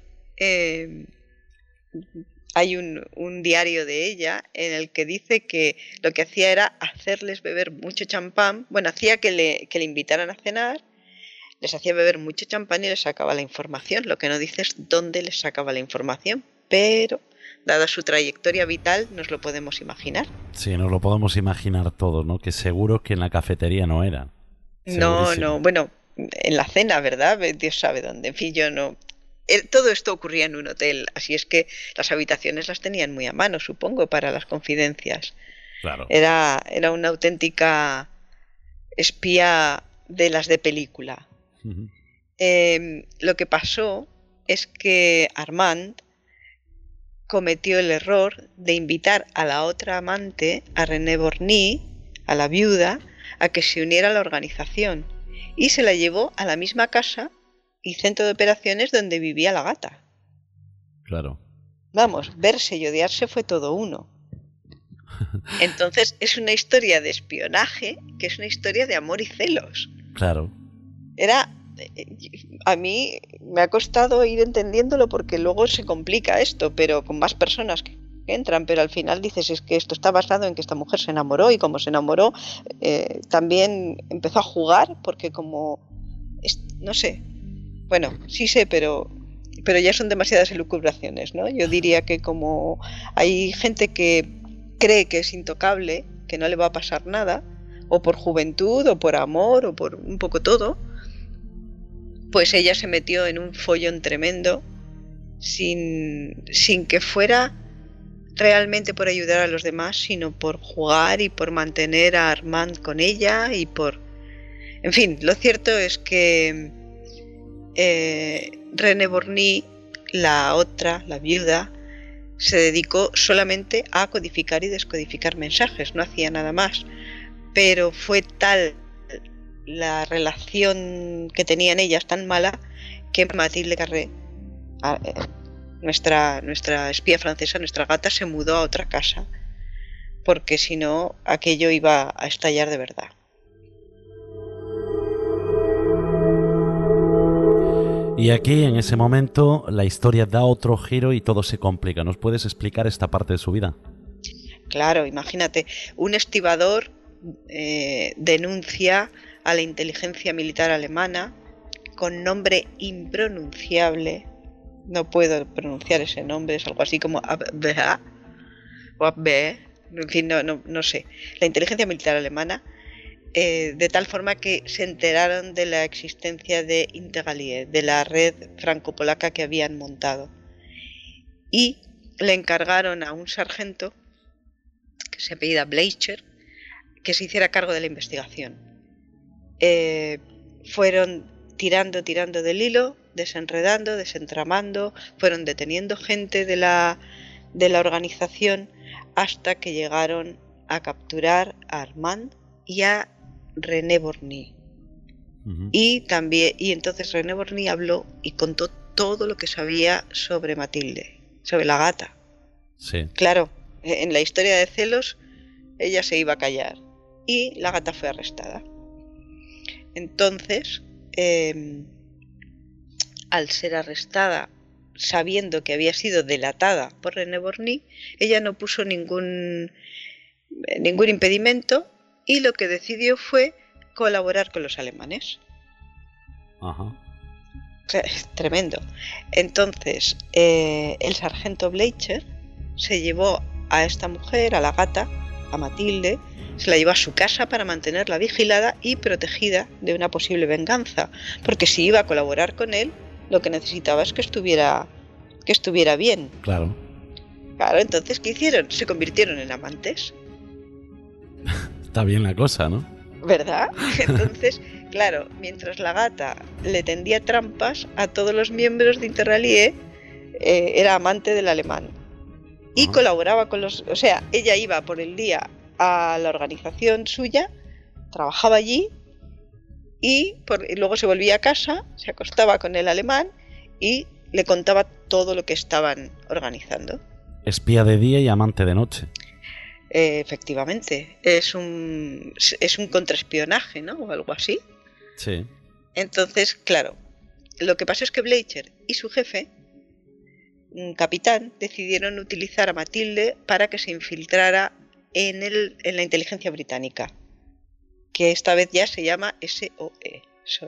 hay un diario de ella en el que dice que lo que hacía era hacerles beber mucho champán. Bueno, hacía que le invitaran a cenar, les hacía beber mucho champán y les sacaba la información. Lo que no dice es dónde les sacaba la información, pero dada su trayectoria vital nos lo podemos imaginar. Sí, nos lo podemos imaginar todos, ¿no? Que seguro que en la cafetería no era. No, bueno, en la cena, ¿verdad? Dios sabe dónde. En fin, yo no... Todo esto ocurría en un hotel, así es que las habitaciones las tenían muy a mano, supongo, para las confidencias. Claro. Era una auténtica espía de las de película. Lo que pasó es que Armand cometió el error de invitar a la otra amante, a René Borny, a la viuda, a que se uniera a la organización, y se la llevó a la misma casa y centro de operaciones donde vivía la gata. Claro. Vamos, verse y odiarse fue todo uno. Entonces es una historia de espionaje que es una historia de amor y celos. Claro. A mí me ha costado ir entendiéndolo porque luego se complica esto, pero con más personas que entran, pero al final dices, es que esto está basado en que esta mujer se enamoró, y como se enamoró también empezó a jugar, porque como no sé, bueno, sí sé, pero ya son demasiadas elucubraciones, ¿no? Yo diría que como hay gente que cree que es intocable, que no le va a pasar nada, o por juventud, o por amor, o por un poco todo, pues ella se metió en un follón tremendo sin que fuera realmente por ayudar a los demás, sino por jugar y por mantener a Armand con ella y por... En fin, lo cierto es que René Borny, la otra, la viuda, se dedicó solamente a codificar y descodificar mensajes, no hacía nada más, pero fue tal la relación que tenían ellas, tan mala, que Matilde Carré, nuestra espía francesa, nuestra gata, se mudó a otra casa, porque si no aquello iba a estallar de verdad. Y aquí, en ese momento, la historia da otro giro y todo se complica. ¿Nos puedes explicar esta parte de su vida? Claro, imagínate, un estibador denuncia a la inteligencia militar alemana con nombre impronunciable. No puedo pronunciar ese nombre, es algo así como Abwehr, o Abwehr, en fin, no sé, la inteligencia militar alemana, de tal forma que se enteraron de la existencia de Integralie, de la red franco-polaca que habían montado. Y le encargaron a un sargento, que se apellida Bleicher, que se hiciera cargo de la investigación. Fueron tirando del hilo, desenredando, desentramando, fueron deteniendo gente de la organización hasta que llegaron a capturar a Armand y a René Borny. Y entonces René Borny habló y contó todo lo que sabía sobre Matilde, sobre la gata. Sí. Claro, en la historia de celos ella se iba a callar y la gata fue arrestada. Entonces, al ser arrestada, sabiendo que había sido delatada por René Borny, ella no puso ningún impedimento y lo que decidió fue colaborar con los alemanes. Ajá. Es tremendo. Entonces, el sargento Bleicher se llevó a esta mujer, a la gata, a Matilde, se la llevó a su casa para mantenerla vigilada y protegida de una posible venganza, porque si iba a colaborar con él, lo que necesitaba es que estuviera bien. Claro. Claro, entonces, ¿qué hicieron? Se convirtieron en amantes. Está bien la cosa, ¿no? ¿Verdad? Entonces, claro, mientras la gata le tendía trampas a todos los miembros de Integralie, era amante del alemán. Y colaboraba con los... O sea, ella iba por el día a la organización suya, trabajaba allí y luego se volvía a casa, se acostaba con el alemán y le contaba todo lo que estaban organizando. Espía de día y amante de noche. Efectivamente, es un contraespionaje, ¿no? O algo así. Sí. Entonces, claro, lo que pasó es que Bleicher y su jefe, un capitán, decidieron utilizar a Matilde para que se infiltrara en la inteligencia británica, que esta vez ya se llama SOE.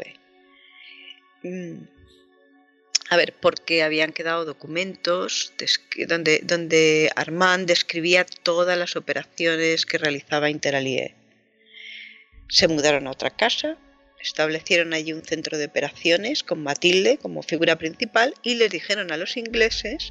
A ver, porque habían quedado documentos donde Armand describía todas las operaciones que realizaba Integralie. Se mudaron a otra casa, establecieron allí un centro de operaciones con Matilde como figura principal y les dijeron a los ingleses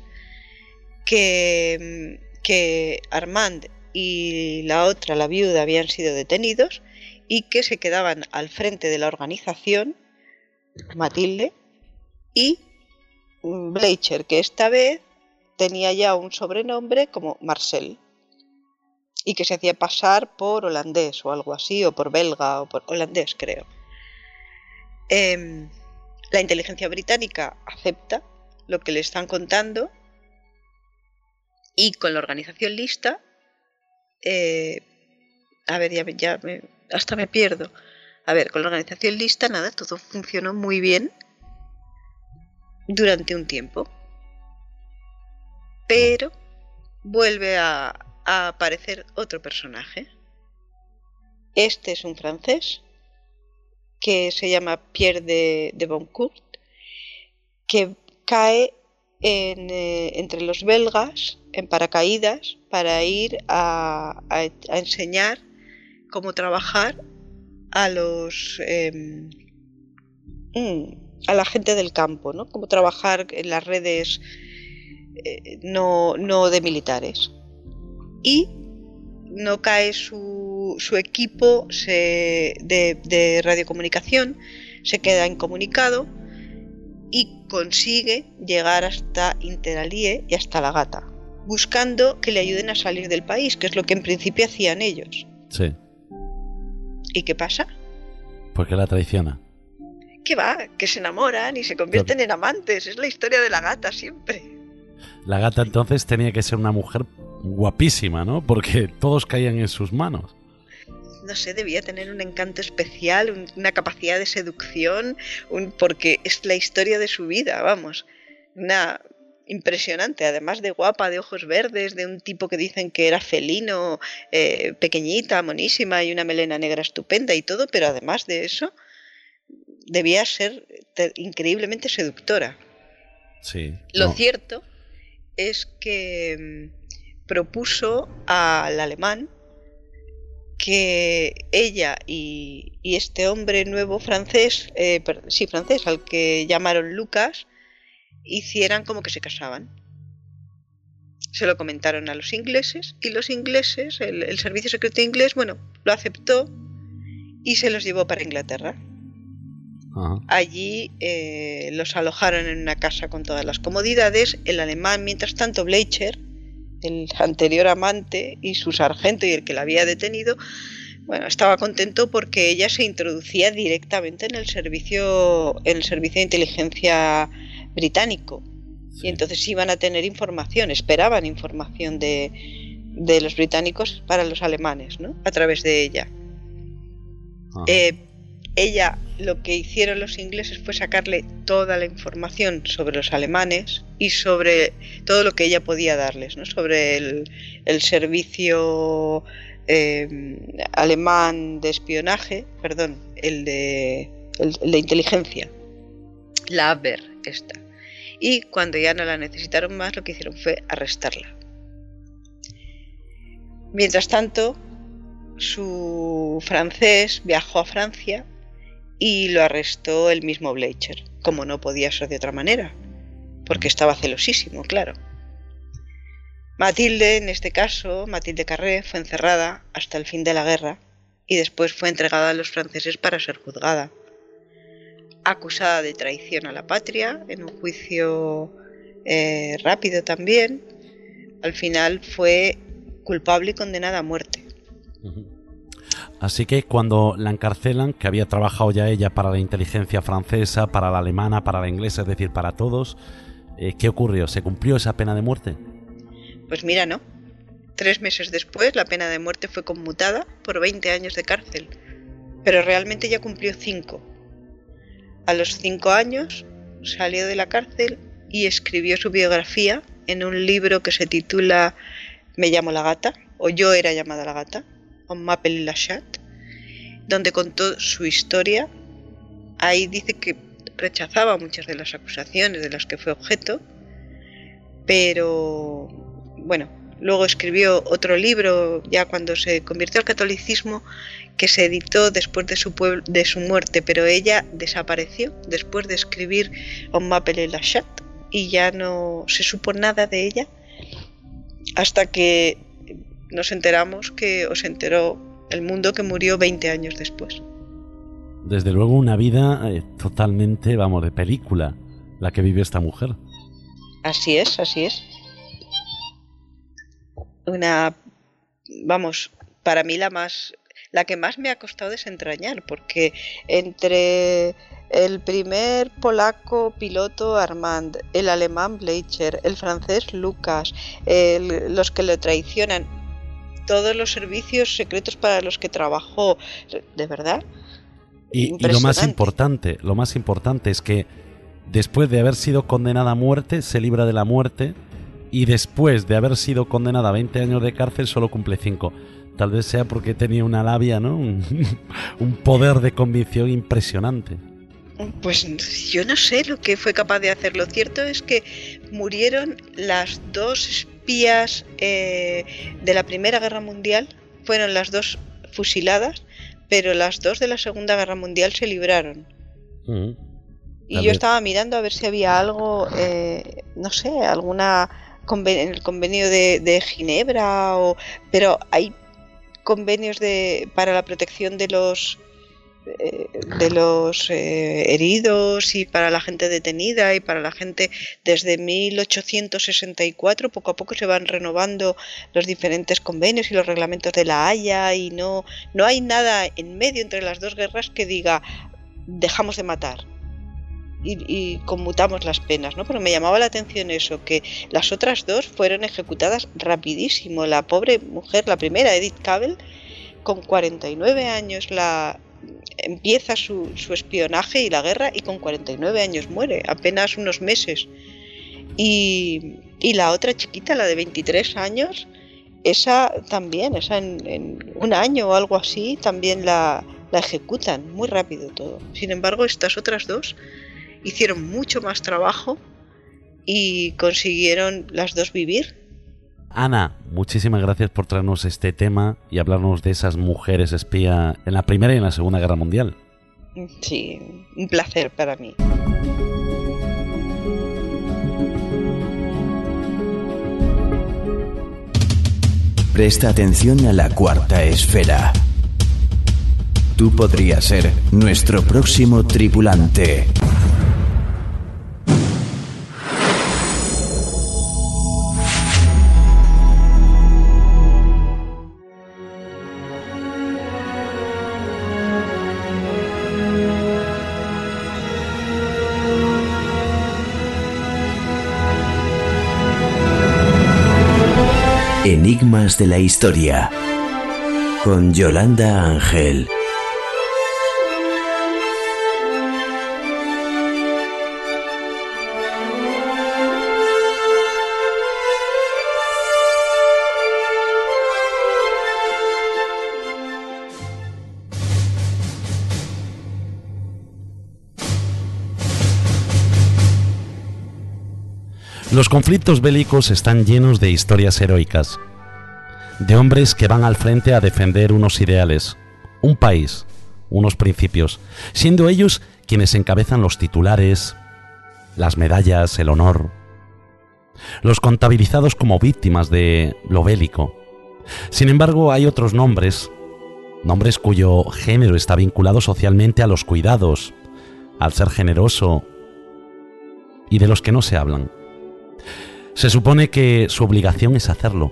que Armand y la otra, la viuda, habían sido detenidos y que se quedaban al frente de la organización Matilde y Bleicher, que esta vez tenía ya un sobrenombre como Marcel y que se hacía pasar por holandés o algo así, o por belga o por holandés, creo. La inteligencia británica acepta lo que le están contando y con la organización lista, a ver, hasta me pierdo. A ver, con la organización lista, nada, todo funcionó muy bien durante un tiempo. Pero vuelve a aparecer otro personaje. Este es un francés que se llama Pierre de Boncourt, que cae entre los belgas en paracaídas para ir a enseñar cómo trabajar a la gente del campo, ¿no? Cómo trabajar en las redes no de militares. Y no cae su equipo de radiocomunicación, se queda incomunicado y consigue llegar hasta Integralie y hasta la gata, buscando que le ayuden a salir del país, que es lo que en principio hacían ellos. Sí. ¿Y qué pasa? ¿Por qué la traiciona? ¿Qué va? Que se enamoran y se convierten en amantes. Es la historia de la gata siempre. La gata entonces tenía que ser una mujer guapísima, ¿no? Porque todos caían en sus manos. No sé, debía tener un encanto especial, una capacidad de seducción, porque es la historia de su vida, vamos. Una impresionante, además de guapa, de ojos verdes, de un tipo que dicen que era felino, pequeñita, monísima y una melena negra estupenda y todo, pero además de eso, debía ser increíblemente seductora. Sí. Lo cierto es que propuso al alemán que ella y este hombre nuevo francés, francés, al que llamaron Lucas, hicieran como que se casaban. Se lo comentaron a los ingleses y los ingleses, el servicio secreto inglés, bueno, lo aceptó y se los llevó para Inglaterra. Ajá. Allí los alojaron en una casa con todas las comodidades. El alemán, mientras tanto, Bleicher, el anterior amante y su sargento y el que la había detenido, bueno, estaba contento porque ella se introducía directamente en el servicio de inteligencia británico. Sí. Y entonces iban a tener información, esperaban información de los británicos para los alemanes, ¿no? A través de ella. Ella, lo que hicieron los ingleses fue sacarle toda la información sobre los alemanes y sobre todo lo que ella podía darles, ¿no? Sobre el servicio alemán de espionaje, perdón, el de inteligencia, la Abwehr esta. Y cuando ya no la necesitaron más, lo que hicieron fue arrestarla. Mientras tanto, su francés viajó a Francia y lo arrestó el mismo Bleicher, como no podía ser de otra manera, porque estaba celosísimo, claro. Matilde, en este caso, Matilde Carré, fue encerrada hasta el fin de la guerra y después fue entregada a los franceses para ser juzgada. Acusada de traición a la patria, en un juicio rápido también, al final fue culpable y condenada a muerte. Así que cuando la encarcelan, que había trabajado ya ella para la inteligencia francesa, para la alemana, para la inglesa, es decir, para todos, ¿qué ocurrió? ¿Se cumplió esa pena de muerte? Pues mira, no. 3 meses después la pena de muerte fue conmutada por 20 años de cárcel, pero realmente ya cumplió 5. A los 5 años salió de la cárcel y escribió su biografía en un libro que se titula Me llamo la gata, o Yo era llamada la gata, On m'appelle la chatte, donde contó su historia. Ahí dice que rechazaba muchas de las acusaciones de las que fue objeto, pero bueno, luego escribió otro libro ya cuando se convirtió al catolicismo, que se editó después de su muerte, pero ella desapareció después de escribir On m'appelle la chatte y ya no se supo nada de ella hasta que nos enteramos o se enteró el mundo que murió 20 años después. Desde luego una vida totalmente, de película, la que vive esta mujer. Así es, así es. Para mí la que más me ha costado desentrañar, porque entre el primer polaco piloto Armand, el alemán Bleicher, el francés Lucas, los que le traicionan, todos los servicios secretos para los que trabajó, de verdad. Y lo más importante es que después de haber sido condenada a muerte, se libra de la muerte, y después de haber sido condenada a 20 años de cárcel, solo cumple 5. Tal vez sea porque tenía una labia, ¿no? Un poder de convicción impresionante. Pues yo no sé lo que fue capaz de hacer. Lo cierto es que murieron las 2 espías de la Primera Guerra Mundial, fueron las 2 fusiladas, pero las 2 de la Segunda Guerra Mundial se libraron. Y yo estaba mirando a ver si había algo, no sé, en el convenio de Ginebra, pero hay convenios para la protección de los heridos y para la gente detenida y para la gente. Desde 1864 poco a poco se van renovando los diferentes convenios y los reglamentos de la Haya, y no hay nada en medio entre las 2 guerras que diga dejamos de matar y conmutamos las penas, ¿no? Pero me llamaba la atención eso, que las otras 2 fueron ejecutadas rapidísimo. La pobre mujer, la primera, Edith Cavell, con 49 años empieza su espionaje y la guerra, y con 49 años muere, apenas unos meses. Y la otra chiquita, la de 23 años, esa en 1 año o algo así, también la ejecutan muy rápido todo. Sin embargo, estas otras 2 hicieron mucho más trabajo y consiguieron las 2 vivir. Ana, muchísimas gracias por traernos este tema y hablarnos de esas mujeres espía en la Primera y en la Segunda Guerra Mundial. Sí, un placer para mí. Presta atención a la cuarta esfera. Tú podrías ser nuestro próximo tripulante. Enigmas de la historia con Yolanda Ángel. Los conflictos bélicos están llenos de historias heroicas, de hombres que van al frente a defender unos ideales, un país, unos principios, siendo ellos quienes encabezan los titulares, las medallas, el honor, los contabilizados como víctimas de lo bélico. Sin embargo, hay otros nombres cuyo género está vinculado socialmente a los cuidados, al ser generoso, y de los que no se hablan. Se supone que su obligación es hacerlo.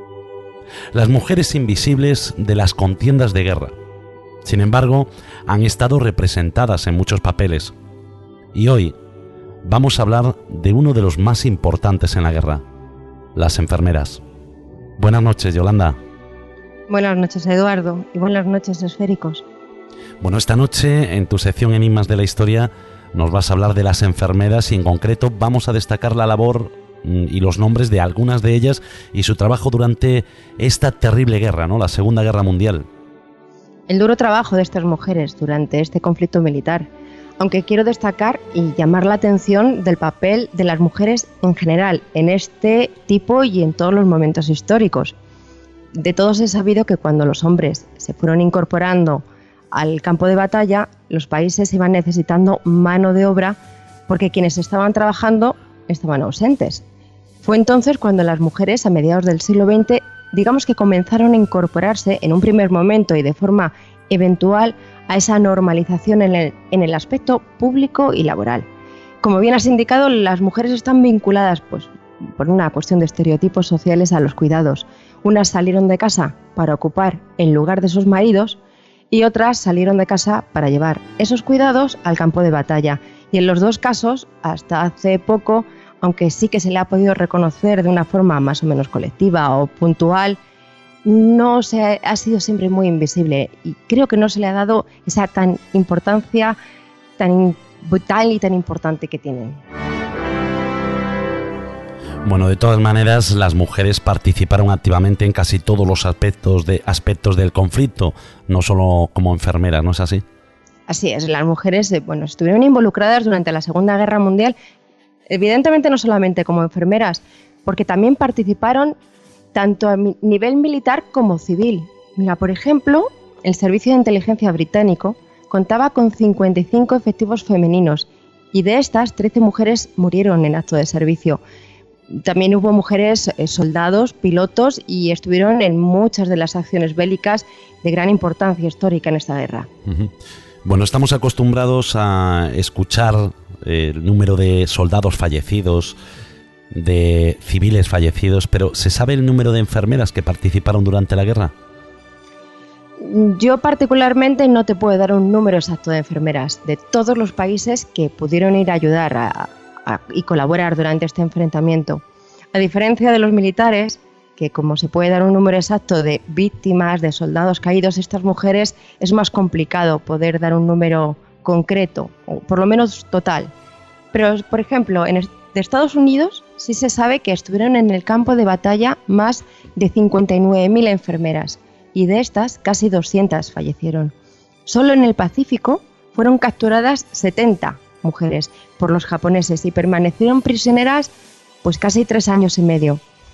Las mujeres invisibles de las contiendas de guerra. Sin embargo, han estado representadas en muchos papeles. Y hoy vamos a hablar de uno de los más importantes en la guerra, las enfermeras. Buenas noches, Yolanda. Buenas noches, Eduardo, y buenas noches, esféricos. Bueno, esta noche, en tu sección Enigmas de la Historia, nos vas a hablar de las enfermeras y en concreto vamos a destacar la labor y los nombres de algunas de ellas y su trabajo durante esta terrible guerra, ¿no? La Segunda Guerra Mundial. El duro trabajo de estas mujeres durante este conflicto militar, aunque quiero destacar y llamar la atención del papel de las mujeres en general, en este tipo y en todos los momentos históricos. De todos he sabido que cuando los hombres se fueron incorporando al campo de batalla, los países iban necesitando mano de obra porque quienes estaban trabajando estaban ausentes. Fue entonces cuando las mujeres, a mediados del siglo XX, digamos que comenzaron a incorporarse en un primer momento y de forma eventual a esa normalización en el aspecto público y laboral. Como bien has indicado, las mujeres están vinculadas, pues, por una cuestión de estereotipos sociales a los cuidados. Unas salieron de casa para ocupar el lugar de sus maridos y otras salieron de casa para llevar esos cuidados al campo de batalla. Y en los dos casos, hasta hace poco, aunque sí que se le ha podido reconocer de una forma más o menos colectiva o puntual, ha sido siempre muy invisible y creo que no se le ha dado esa tan importancia tan vital y tan importante que tienen. Bueno, de todas maneras, las mujeres participaron activamente en casi todos los aspectos del conflicto, no solo como enfermeras, ¿no es así? Así es, las mujeres estuvieron involucradas durante la Segunda Guerra Mundial, evidentemente no solamente como enfermeras, porque también participaron tanto a nivel militar como civil. Mira, por ejemplo, el Servicio de Inteligencia británico contaba con 55 efectivos femeninos y de estas 13 mujeres murieron en acto de servicio. También hubo mujeres soldados, pilotos y estuvieron en muchas de las acciones bélicas de gran importancia histórica en esta guerra. Uh-huh. Bueno, estamos acostumbrados a escuchar el número de soldados fallecidos, de civiles fallecidos, pero ¿se sabe el número de enfermeras que participaron durante la guerra? Yo particularmente no te puedo dar un número exacto de enfermeras de todos los países que pudieron ir a ayudar y colaborar durante este enfrentamiento. A diferencia de los militares, que como se puede dar un número exacto de víctimas, de soldados caídos, estas mujeres es más complicado poder dar un número concreto, o por lo menos total. Pero, por ejemplo, de Estados Unidos sí se sabe que estuvieron en el campo de batalla más de 59.000 enfermeras y de estas casi 200 fallecieron. Solo en el Pacífico fueron capturadas 70 mujeres por los japoneses y permanecieron prisioneras pues casi 3 años y medio.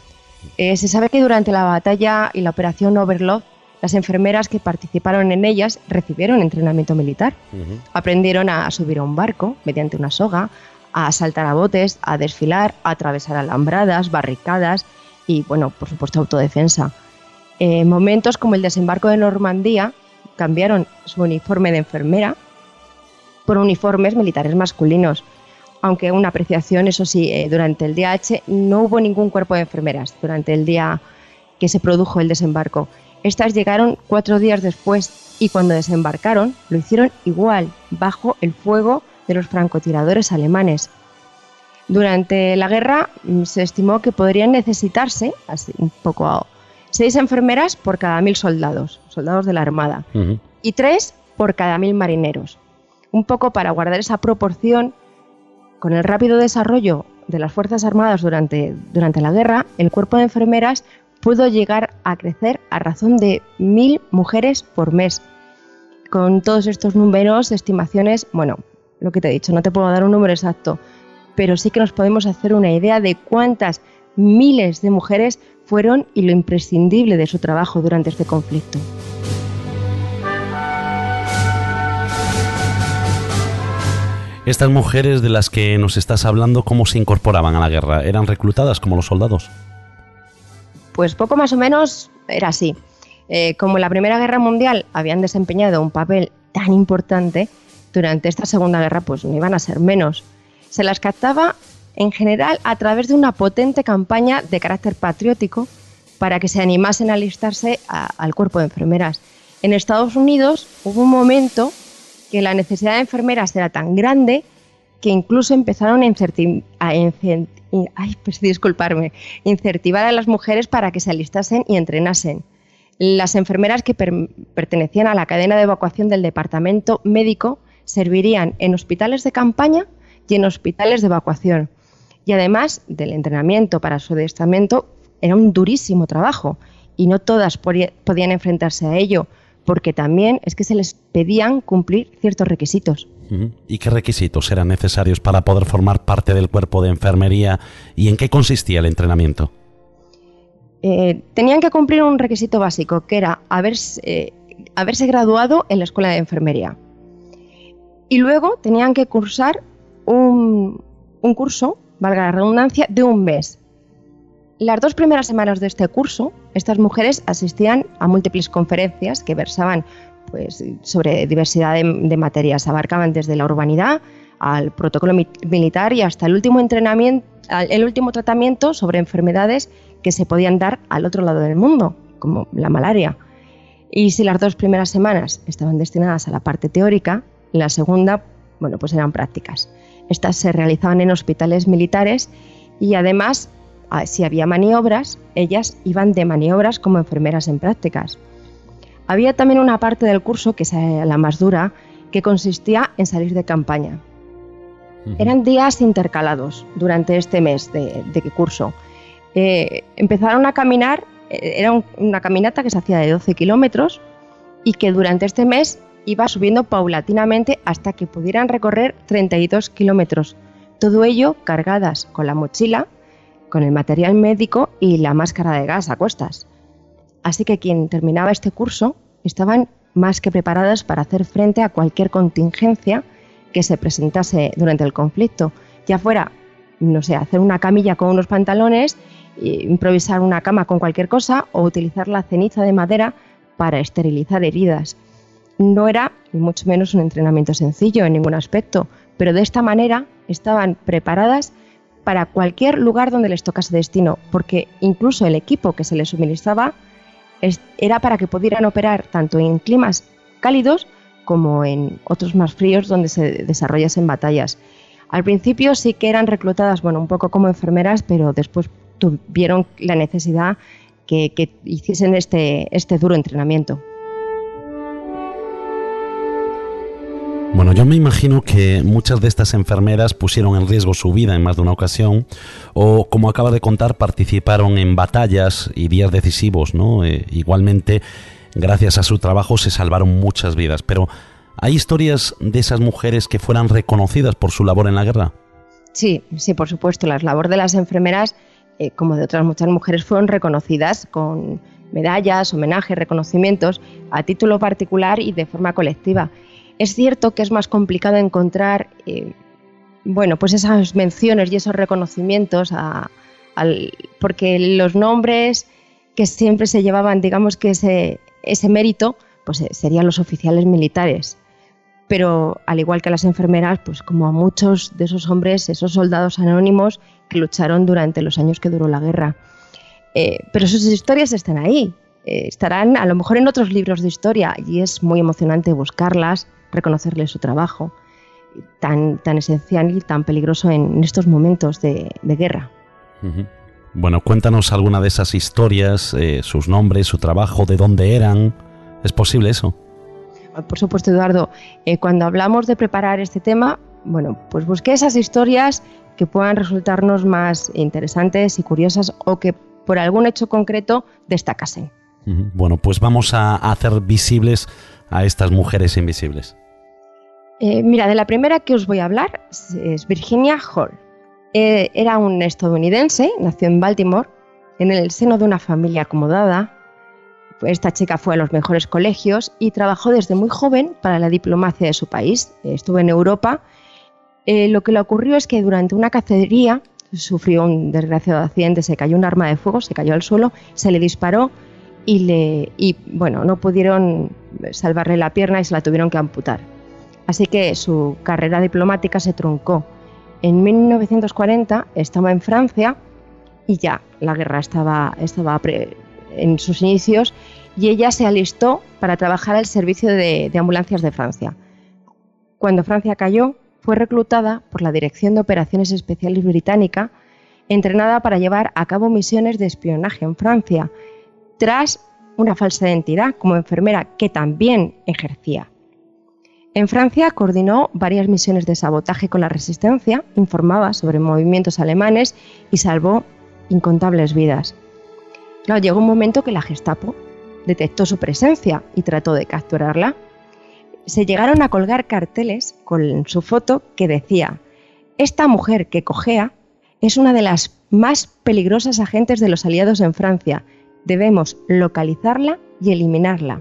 Se sabe que durante la batalla y la operación Overlord, las enfermeras que participaron en ellas recibieron entrenamiento militar. Aprendieron a subir a un barco mediante una soga, a saltar a botes, a desfilar, a atravesar alambradas, barricadas y, bueno, por supuesto, autodefensa. En momentos como el desembarco de Normandía, cambiaron su uniforme de enfermera por uniformes militares masculinos. Aunque una apreciación, eso sí, durante el día H no hubo ningún cuerpo de enfermeras durante el día que se produjo el desembarco. Estas llegaron 4 días después y cuando desembarcaron lo hicieron igual, bajo el fuego de los francotiradores alemanes. Durante la guerra se estimó que podrían necesitarse, así un poco, 6 enfermeras por cada 1000 soldados de la Armada, y 3 por cada 1000 marineros. Un poco para guardar esa proporción. Con el rápido desarrollo de las Fuerzas Armadas durante la guerra, el cuerpo de enfermeras pudo llegar a crecer a razón de 1000 mujeres por mes. Con todos estos números, estimaciones, bueno, lo que te he dicho, no te puedo dar un número exacto, pero sí que nos podemos hacer una idea de cuántas miles de mujeres fueron y lo imprescindible de su trabajo durante este conflicto. Estas mujeres de las que nos estás hablando, ¿cómo se incorporaban a la guerra? ¿Eran reclutadas como los soldados? Pues poco más o menos era así. Como en la Primera Guerra Mundial habían desempeñado un papel tan importante, durante esta Segunda Guerra pues no iban a ser menos. Se las captaba en general a través de una potente campaña de carácter patriótico para que se animasen a alistarse al cuerpo de enfermeras. En Estados Unidos hubo un momento que la necesidad de enfermeras era tan grande que incluso empezaron a incentivar a las mujeres para que se alistasen y entrenasen. Las enfermeras que pertenecían a la cadena de evacuación del departamento médico servirían en hospitales de campaña y en hospitales de evacuación. Y además del entrenamiento para su adiestramiento, era un durísimo trabajo y no todas podían enfrentarse a ello, porque también es que se les pedían cumplir ciertos requisitos. ¿Y qué requisitos eran necesarios para poder formar parte del cuerpo de enfermería y en qué consistía el entrenamiento? Tenían que cumplir un requisito básico, que era haberse graduado en la escuela de enfermería. Y luego tenían que cursar un curso, valga la redundancia, de un mes. Las 2 primeras semanas de este curso, estas mujeres asistían a múltiples conferencias que versaban pues, sobre diversidad de materias. Abarcaban desde la urbanidad al protocolo militar y hasta el último tratamiento sobre enfermedades que se podían dar al otro lado del mundo, como la malaria. Y si las 2 primeras semanas estaban destinadas a la parte teórica, la segunda, bueno, pues eran prácticas. Estas se realizaban en hospitales militares y además, si había maniobras, ellas iban de maniobras como enfermeras en prácticas. Había también una parte del curso, que es la más dura, que consistía en salir de campaña. Eran días intercalados durante este mes de curso. Empezaron a caminar, era una caminata que se hacía de 12 kilómetros y que durante este mes iba subiendo paulatinamente hasta que pudieran recorrer 32 kilómetros. Todo ello cargadas con la mochila, con el material médico y la máscara de gas a cuestas. Así que quien terminaba este curso estaban más que preparadas para hacer frente a cualquier contingencia que se presentase durante el conflicto, ya fuera, no sé, hacer una camilla con unos pantalones, improvisar una cama con cualquier cosa o utilizar la ceniza de madera para esterilizar heridas. No era, ni mucho menos, un entrenamiento sencillo en ningún aspecto, pero de esta manera estaban preparadas para cualquier lugar donde les tocase destino, porque incluso el equipo que se les suministraba era para que pudieran operar tanto en climas cálidos como en otros más fríos donde se desarrollasen batallas. Al principio sí que eran reclutadas, bueno, un poco como enfermeras, pero después tuvieron la necesidad que hiciesen este duro entrenamiento. Bueno, yo me imagino que muchas de estas enfermeras pusieron en riesgo su vida en más de una ocasión o, como acaba de contar, participaron en batallas y días decisivos, ¿no? Igualmente, gracias a su trabajo se salvaron muchas vidas. Pero, ¿hay historias de esas mujeres que fueran reconocidas por su labor en la guerra? Sí, por supuesto. La labor de las enfermeras como de otras muchas mujeres, fueron reconocidas con medallas, homenajes, reconocimientos a título particular y de forma colectiva. Es cierto que es más complicado encontrar pues esas menciones y esos reconocimientos porque los nombres que siempre se llevaban, digamos que ese mérito, pues serían los oficiales militares. Pero al igual que a las enfermeras, pues como a muchos de esos hombres, esos soldados anónimos que lucharon durante los años que duró la guerra. Pero sus historias están ahí, estarán a lo mejor en otros libros de historia, y es muy emocionante buscarlas, reconocerles su trabajo tan esencial y tan peligroso en estos momentos de guerra. Uh-huh. Bueno, cuéntanos alguna de esas historias, sus nombres, su trabajo, de dónde eran. ¿Es posible eso? Por supuesto, Eduardo. Cuando hablamos de preparar este tema, pues busqué esas historias que puedan resultarnos más interesantes y curiosas, o que por algún hecho concreto destacasen. Uh-huh. Bueno, pues vamos a hacer visibles a estas mujeres invisibles. Mira, de la primera que os voy a hablar es Virginia Hall. Era un estadounidense, nació en Baltimore, en el seno de una familia acomodada. Esta chica fue a los mejores colegios y trabajó desde muy joven para la diplomacia de su país. Estuvo en Europa. Lo que le ocurrió es que durante una cacería sufrió un desgraciado accidente, se cayó un arma de fuego, se cayó al suelo, se le disparó y no pudieron salvarle la pierna y se la tuvieron que amputar. Así que su carrera diplomática se truncó. En 1940 estaba en Francia y ya la guerra estaba en sus inicios, y ella se alistó para trabajar al servicio de ambulancias de Francia. Cuando Francia cayó, fue reclutada por la Dirección de Operaciones Especiales británica, entrenada para llevar a cabo misiones de espionaje en Francia, tras una falsa identidad como enfermera que también ejercía. En Francia coordinó varias misiones de sabotaje con la resistencia, informaba sobre movimientos alemanes y salvó incontables vidas. Claro, llegó un momento que la Gestapo detectó su presencia y trató de capturarla. Se llegaron a colgar carteles con su foto que decía: esta mujer que cojea es una de las más peligrosas agentes de los aliados en Francia. Debemos localizarla y eliminarla.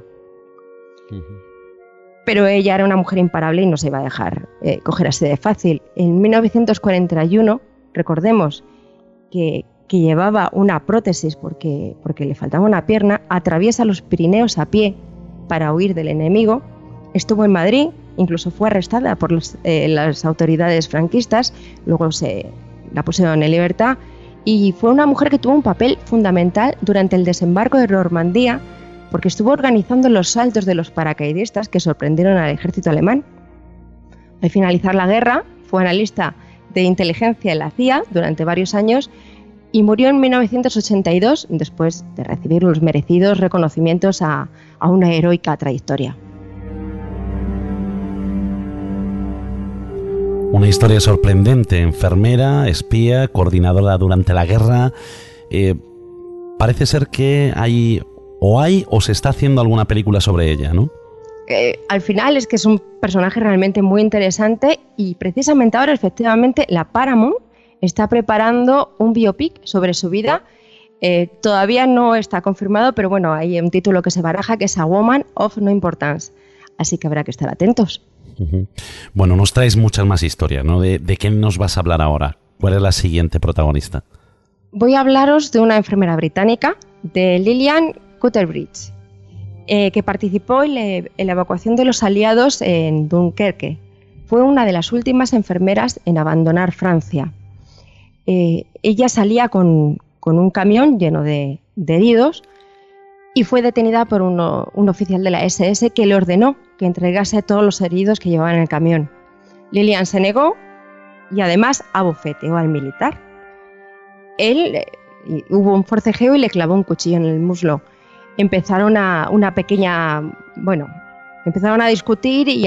Pero ella era una mujer imparable y no se iba a dejar coger así de fácil. En 1941, recordemos que llevaba una prótesis porque le faltaba una pierna, atraviesa los Pirineos a pie para huir del enemigo. Estuvo en Madrid, incluso fue arrestada por las autoridades franquistas, luego la pusieron en libertad, y fue una mujer que tuvo un papel fundamental durante el desembarco de Normandía, porque estuvo organizando los saltos de los paracaidistas que sorprendieron al ejército alemán. Al finalizar la guerra, fue analista de inteligencia en la CIA durante varios años y murió en 1982 después de recibir los merecidos reconocimientos a una heroica trayectoria. Una historia sorprendente, enfermera, espía, coordinadora durante la guerra. Parece ser que hay o se está haciendo alguna película sobre ella, ¿no? Al final es que es un personaje realmente muy interesante, y precisamente ahora, efectivamente, la Paramount está preparando un biopic sobre su vida. Todavía no está confirmado, pero bueno, hay un título que se baraja, que es A Woman of No Importance. Así que habrá que estar atentos. Uh-huh. Bueno, nos traes muchas más historias, ¿no? ¿De qué nos vas a hablar ahora? ¿Cuál es la siguiente protagonista? Voy a hablaros de una enfermera británica, de Lillian Cutterbridge, que participó en la evacuación de los aliados en Dunkerque. Fue una de las últimas enfermeras en abandonar Francia. Ella salía con un camión lleno de heridos y fue detenida por un oficial de la SS que le ordenó que entregase a todos los heridos que llevaban en el camión. Lillian se negó y además abofeteó al militar. Hubo un forcejeo y le clavó un cuchillo en el muslo. Empezaron a discutir y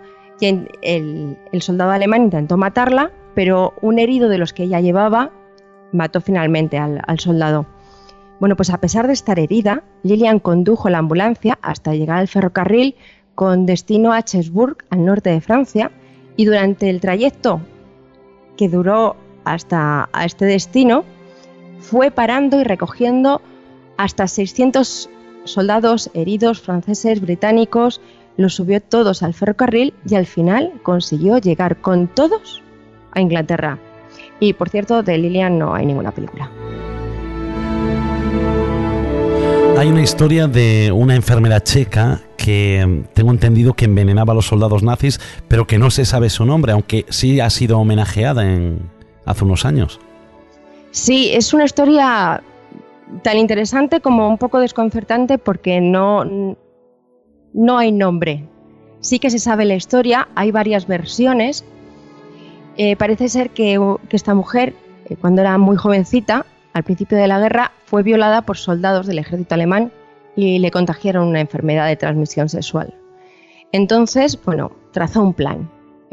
el soldado alemán intentó matarla, pero un herido de los que ella llevaba mató finalmente al soldado. Bueno, pues a pesar de estar herida, Lillian condujo la ambulancia hasta llegar al ferrocarril con destino a Cherbourg, al norte de Francia, y durante el trayecto que duró hasta este destino, fue parando y recogiendo hasta 600 soldados heridos franceses, británicos, los subió todos al ferrocarril y al final consiguió llegar con todos a Inglaterra. Y por cierto, de Lillian no hay ninguna película. Hay una historia de una enfermera checa que tengo entendido que envenenaba a los soldados nazis, pero que no se sabe su nombre, aunque sí ha sido homenajeada hace unos años. Sí, es una historia tan interesante como un poco desconcertante porque no hay nombre. Sí que se sabe la historia, hay varias versiones. Parece ser que esta mujer, cuando era muy jovencita, al principio de la guerra, fue violada por soldados del ejército alemán y le contagiaron una enfermedad de transmisión sexual. Entonces, bueno, trazó un plan.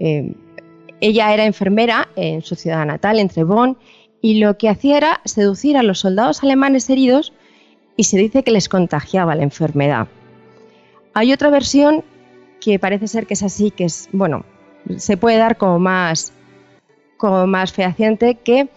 Ella era enfermera en su ciudad natal, en Trebón, y lo que hacía era seducir a los soldados alemanes heridos y se dice que les contagiaba la enfermedad. Hay otra versión que parece ser que es así, que es, bueno, se puede dar como más fehaciente, que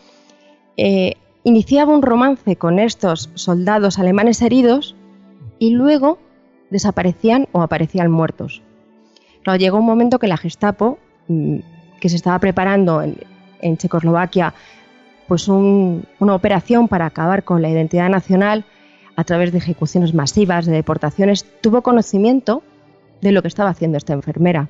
iniciaba un romance con estos soldados alemanes heridos y luego desaparecían o aparecían muertos. Claro, llegó un momento que la Gestapo, que se estaba preparando en Checoslovaquia, pues una operación para acabar con la identidad nacional a través de ejecuciones masivas, de deportaciones, tuvo conocimiento de lo que estaba haciendo esta enfermera.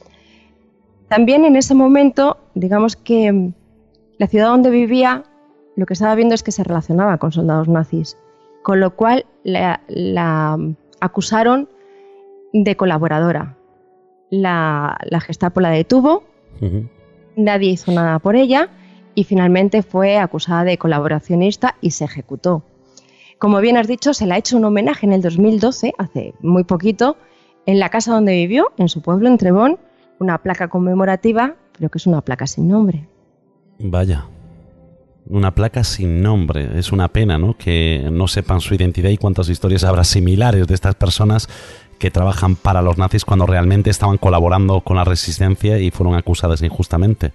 También en ese momento, digamos que la ciudad donde vivía, lo que estaba viendo es que se relacionaba con soldados nazis, con lo cual la acusaron de colaboradora. La Gestapo la detuvo, nadie hizo nada por ella y finalmente fue acusada de colaboracionista y se ejecutó. Como bien has dicho, se le ha hecho un homenaje en el 2012, hace muy poquito, en la casa donde vivió, en su pueblo, en Trebón, una placa conmemorativa, pero que es una placa sin nombre. Vaya, una placa sin nombre. Es una pena, ¿no?, que no sepan su identidad y cuántas historias habrá similares de estas personas que trabajan para los nazis cuando realmente estaban colaborando con la resistencia y fueron acusadas injustamente.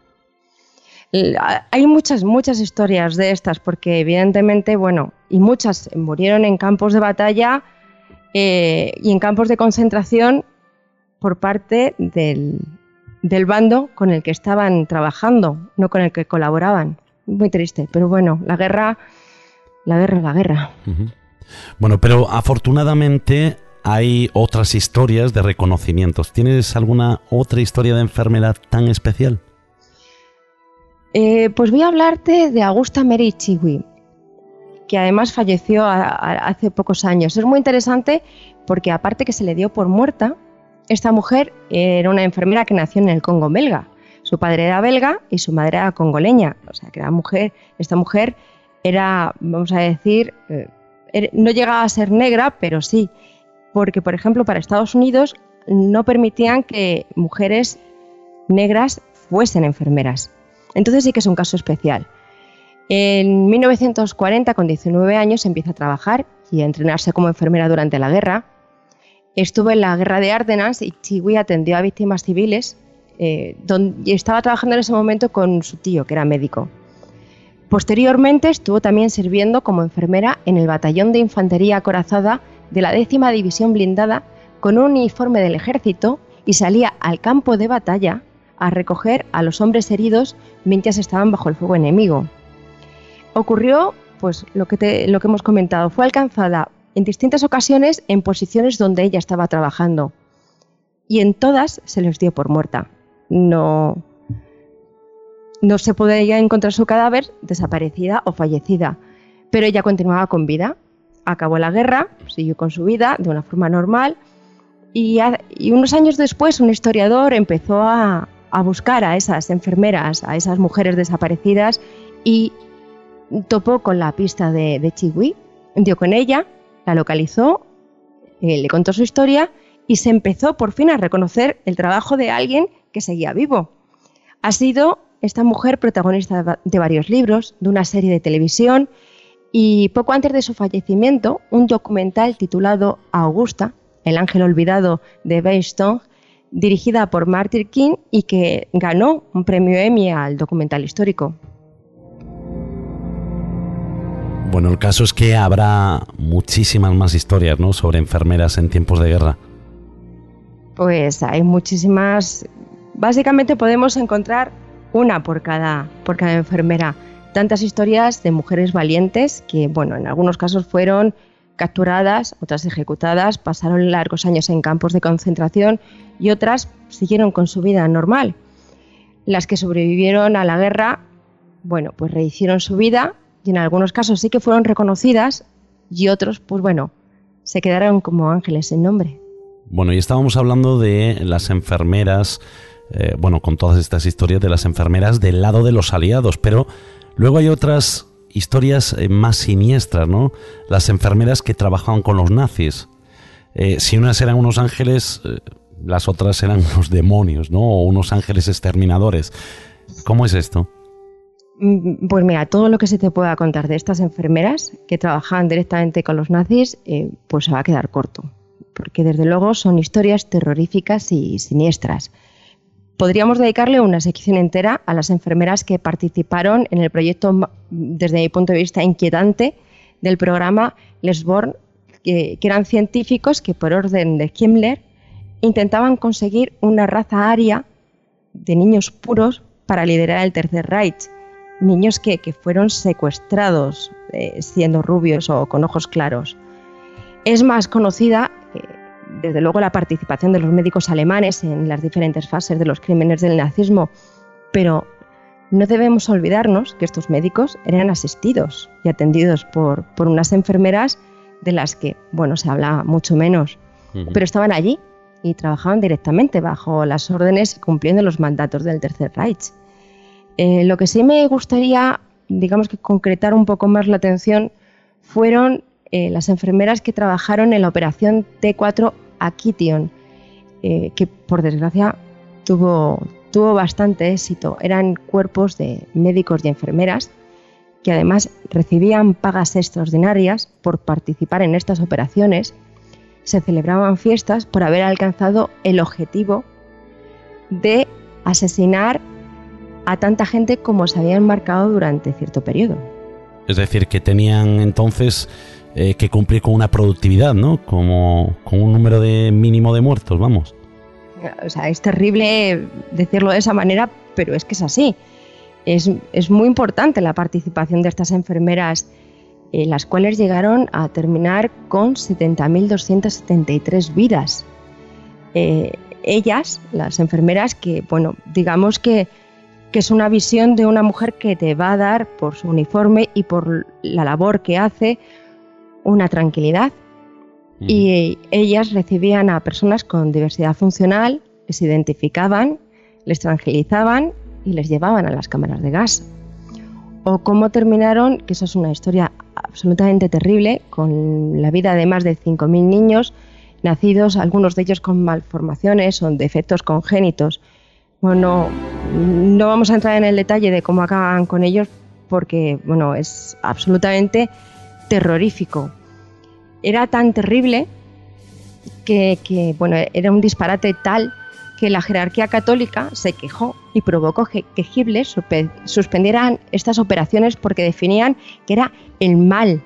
Hay muchas historias de estas porque evidentemente, bueno, y muchas murieron en campos de batalla y en campos de concentración por parte del bando con el que estaban trabajando, no con el que colaboraban. Muy triste, pero bueno, la guerra. Uh-huh. Bueno, pero afortunadamente hay otras historias de reconocimientos. ¿Tienes alguna otra historia de enfermera tan especial? Pues voy a hablarte de Augusta Mary Chigui, que además falleció hace pocos años. Es muy interesante porque aparte que se le dio por muerta, esta mujer era una enfermera que nació en el Congo belga. Su padre era belga y su madre era congoleña. O sea, que esta mujer era, vamos a decir, no llegaba a ser negra, pero sí. Porque, por ejemplo, para Estados Unidos no permitían que mujeres negras fuesen enfermeras. Entonces sí que es un caso especial. En 1940, con 19 años, empieza a trabajar y a entrenarse como enfermera durante la guerra. Estuvo en la guerra de Ardenas y Chigui atendió a víctimas civiles y estaba trabajando en ese momento con su tío, que era médico. Posteriormente estuvo también sirviendo como enfermera en el batallón de infantería acorazada de la 10ª División Blindada con un uniforme del ejército y salía al campo de batalla a recoger a los hombres heridos mientras estaban bajo el fuego enemigo. Ocurrió, pues lo que hemos comentado, fue alcanzada en distintas ocasiones en posiciones donde ella estaba trabajando y en todas se les dio por muerta. No se podía encontrar su cadáver, desaparecida o fallecida, pero ella continuaba con vida. Acabó la guerra, siguió con su vida de una forma normal y unos años después un historiador empezó a buscar a esas enfermeras, a esas mujeres desaparecidas y topó con la pista de Chigui, dio con ella, la localizó, le contó su historia y se empezó por fin a reconocer el trabajo de alguien que seguía vivo. Ha sido esta mujer protagonista de varios libros, de una serie de televisión y poco antes de su fallecimiento, un documental titulado Augusta, el ángel olvidado de Bainstone, dirigida por Martin King y que ganó un premio Emmy al documental histórico. Bueno, el caso es que habrá muchísimas más historias, ¿no?, sobre enfermeras en tiempos de guerra. Pues hay muchísimas. Básicamente podemos encontrar una por cada enfermera. Tantas historias de mujeres valientes que, bueno, en algunos casos fueron capturadas, otras ejecutadas, pasaron largos años en campos de concentración y otras siguieron con su vida normal. Las que sobrevivieron a la guerra, bueno, pues rehicieron su vida y en algunos casos sí que fueron reconocidas y otros, pues bueno, se quedaron como ángeles sin nombre. Bueno, y estábamos hablando de las enfermeras, con todas estas historias de las enfermeras del lado de los aliados, pero luego hay otras historias más siniestras, ¿no? Las enfermeras que trabajaban con los nazis. Si unas eran unos ángeles, las otras eran unos demonios, ¿no? O unos ángeles exterminadores. ¿Cómo es esto? Pues mira, todo lo que se te pueda contar de estas enfermeras que trabajaban directamente con los nazis, pues se va a quedar corto. Porque desde luego son historias terroríficas y siniestras. Podríamos dedicarle una sección entera a las enfermeras que participaron en el proyecto, desde mi punto de vista, inquietante del programa Les Born, que eran científicos que por orden de Himmler intentaban conseguir una raza aria de niños puros para liderar el Tercer Reich. Niños que fueron secuestrados siendo rubios o con ojos claros. Es más conocida, desde luego, la participación de los médicos alemanes en las diferentes fases de los crímenes del nazismo, pero no debemos olvidarnos que estos médicos eran asistidos y atendidos por unas enfermeras de las que, bueno, se habla mucho menos, pero estaban allí y trabajaban directamente bajo las órdenes y cumpliendo los mandatos del Tercer Reich. Lo que sí me gustaría, digamos, que concretar un poco más la atención fueron las enfermeras que trabajaron en la operación T4 Aquition, que por desgracia tuvo bastante éxito. Eran cuerpos de médicos y enfermeras que además recibían pagas extraordinarias por participar en estas operaciones. Se celebraban fiestas por haber alcanzado el objetivo de asesinar a tanta gente como se habían marcado durante cierto periodo. Es decir, que tenían entonces que cumplir con una productividad, ¿no? Como con un número mínimo de muertos, vamos. O sea, es terrible decirlo de esa manera, pero es que es así. Es muy importante la participación de estas enfermeras, las cuales llegaron a terminar con 70.273 vidas. Ellas, las enfermeras, que, bueno, digamos que es una visión de una mujer que te va a dar, por su uniforme y por la labor que hace, una tranquilidad. Y ellas recibían a personas con diversidad funcional, les identificaban, les tranquilizaban y les llevaban a las cámaras de gas. O cómo terminaron, que eso es una historia absolutamente terrible, con la vida de más de 5.000 niños nacidos, algunos de ellos con malformaciones o defectos congénitos. Bueno, no vamos a entrar en el detalle de cómo acaban con ellos porque, bueno, es absolutamente terrorífico. Era tan terrible que bueno, era un disparate tal que la jerarquía católica se quejó y provocó que Hitler suspendieran estas operaciones porque definían que era el mal.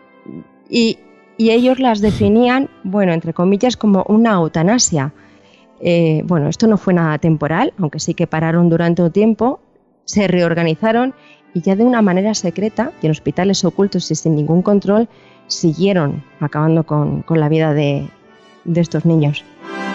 Y ellos las definían, bueno, entre comillas, como una eutanasia. Bueno, esto no fue nada temporal, aunque sí que pararon durante un tiempo, se reorganizaron y ya de una manera secreta y en hospitales ocultos y sin ningún control siguieron acabando con la vida de estos niños.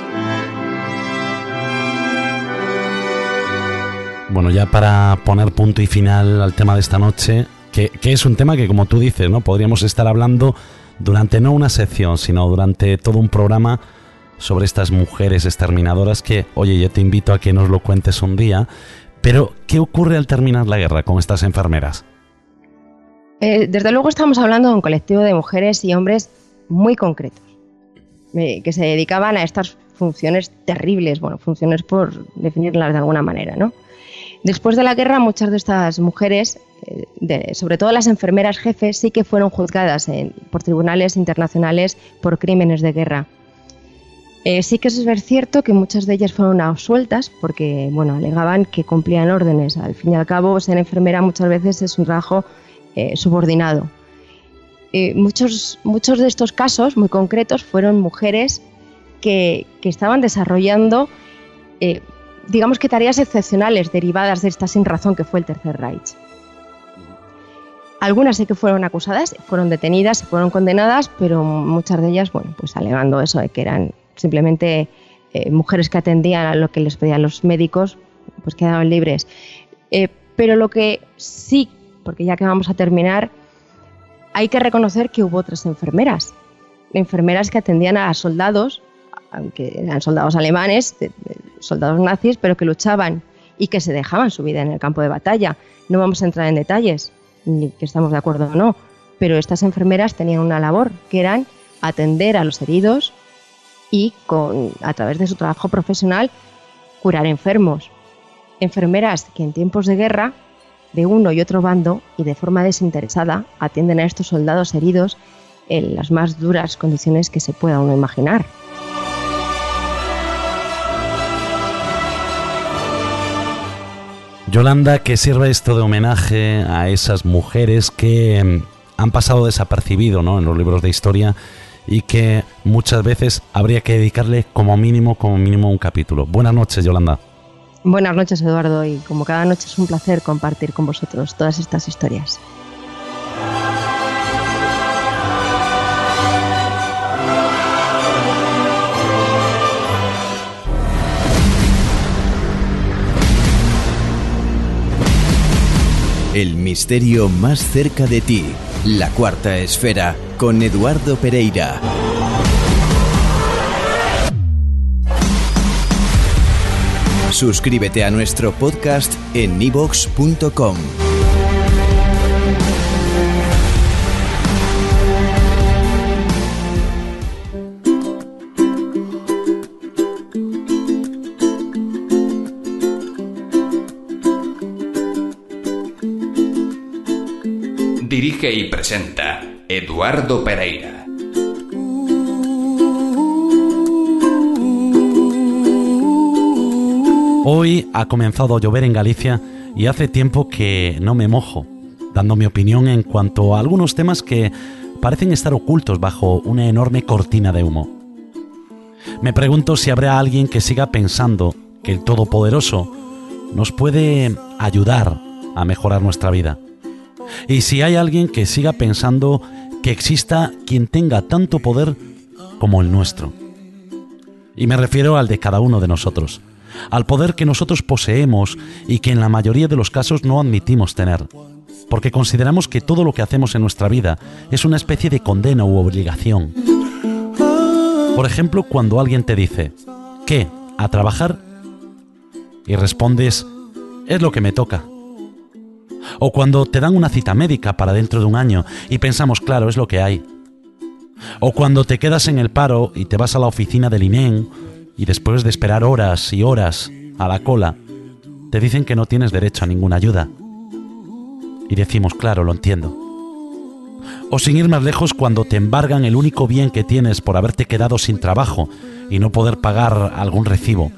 Bueno, ya para poner punto y final al tema de esta noche, que es un tema que, como tú dices, ¿no?, podríamos estar hablando durante no una sección, sino durante todo un programa sobre estas mujeres exterminadoras que, oye, yo te invito a que nos lo cuentes un día, pero ¿qué ocurre al terminar la guerra con estas enfermeras? Desde luego estamos hablando de un colectivo de mujeres y hombres muy concretos, que se dedicaban a estas funciones terribles, bueno, funciones por definirlas de alguna manera, ¿no? Después de la guerra, muchas de estas mujeres, sobre todo las enfermeras jefes, sí que fueron juzgadas por tribunales internacionales por crímenes de guerra. Sí que es cierto que muchas de ellas fueron absueltas porque, bueno, alegaban que cumplían órdenes. Al fin y al cabo, ser enfermera muchas veces es un trabajo subordinado. muchos de estos casos muy concretos fueron mujeres que estaban desarrollando, digamos que tareas excepcionales derivadas de esta sinrazón que fue el Tercer Reich. Algunas sí que fueron acusadas, fueron detenidas, fueron condenadas, pero muchas de ellas, bueno, pues alegando eso de que eran simplemente mujeres que atendían a lo que les pedían los médicos, pues quedaban libres. Pero lo que sí, porque ya que vamos a terminar, hay que reconocer que hubo otras enfermeras que atendían a soldados, aunque eran soldados alemanes, soldados nazis, pero que luchaban y que se dejaban su vida en el campo de batalla. No vamos a entrar en detalles, ni que estamos de acuerdo o no, pero estas enfermeras tenían una labor, que eran atender a los heridos y a través de su trabajo profesional curar enfermos. Enfermeras que en tiempos de guerra, de uno y otro bando y de forma desinteresada, atienden a estos soldados heridos en las más duras condiciones que se pueda uno imaginar. Yolanda, que sirva esto de homenaje a esas mujeres que han pasado desapercibido, ¿no?, en los libros de historia, y que muchas veces habría que dedicarle como mínimo un capítulo. Buenas noches, Yolanda. Buenas noches, Eduardo, y como cada noche es un placer compartir con vosotros todas estas historias. El misterio más cerca de ti. La Cuarta Esfera, con Eduardo Pereira. Suscríbete a nuestro podcast en iVoox.com. Dirige y presenta Eduardo Pereira. Hoy ha comenzado a llover en Galicia y hace tiempo que no me mojo, dando mi opinión en cuanto a algunos temas que parecen estar ocultos bajo una enorme cortina de humo. Me pregunto si habrá alguien que siga pensando que el Todopoderoso nos puede ayudar a mejorar nuestra vida. Y si hay alguien que siga pensando que exista quien tenga tanto poder como el nuestro. Y me refiero al de cada uno de nosotros, al poder que nosotros poseemos y que en la mayoría de los casos no admitimos tener, porque consideramos que todo lo que hacemos en nuestra vida es una especie de condena u obligación. Por ejemplo, cuando alguien te dice, ¿qué? ¿A trabajar? Y respondes, es lo que me toca. O cuando te dan una cita médica para dentro de un año y pensamos, claro, es lo que hay. O cuando te quedas en el paro y te vas a la oficina del INEM y después de esperar horas y horas a la cola, te dicen que no tienes derecho a ninguna ayuda. Y decimos, claro, lo entiendo. O sin ir más lejos, cuando te embargan el único bien que tienes por haberte quedado sin trabajo y no poder pagar algún recibo.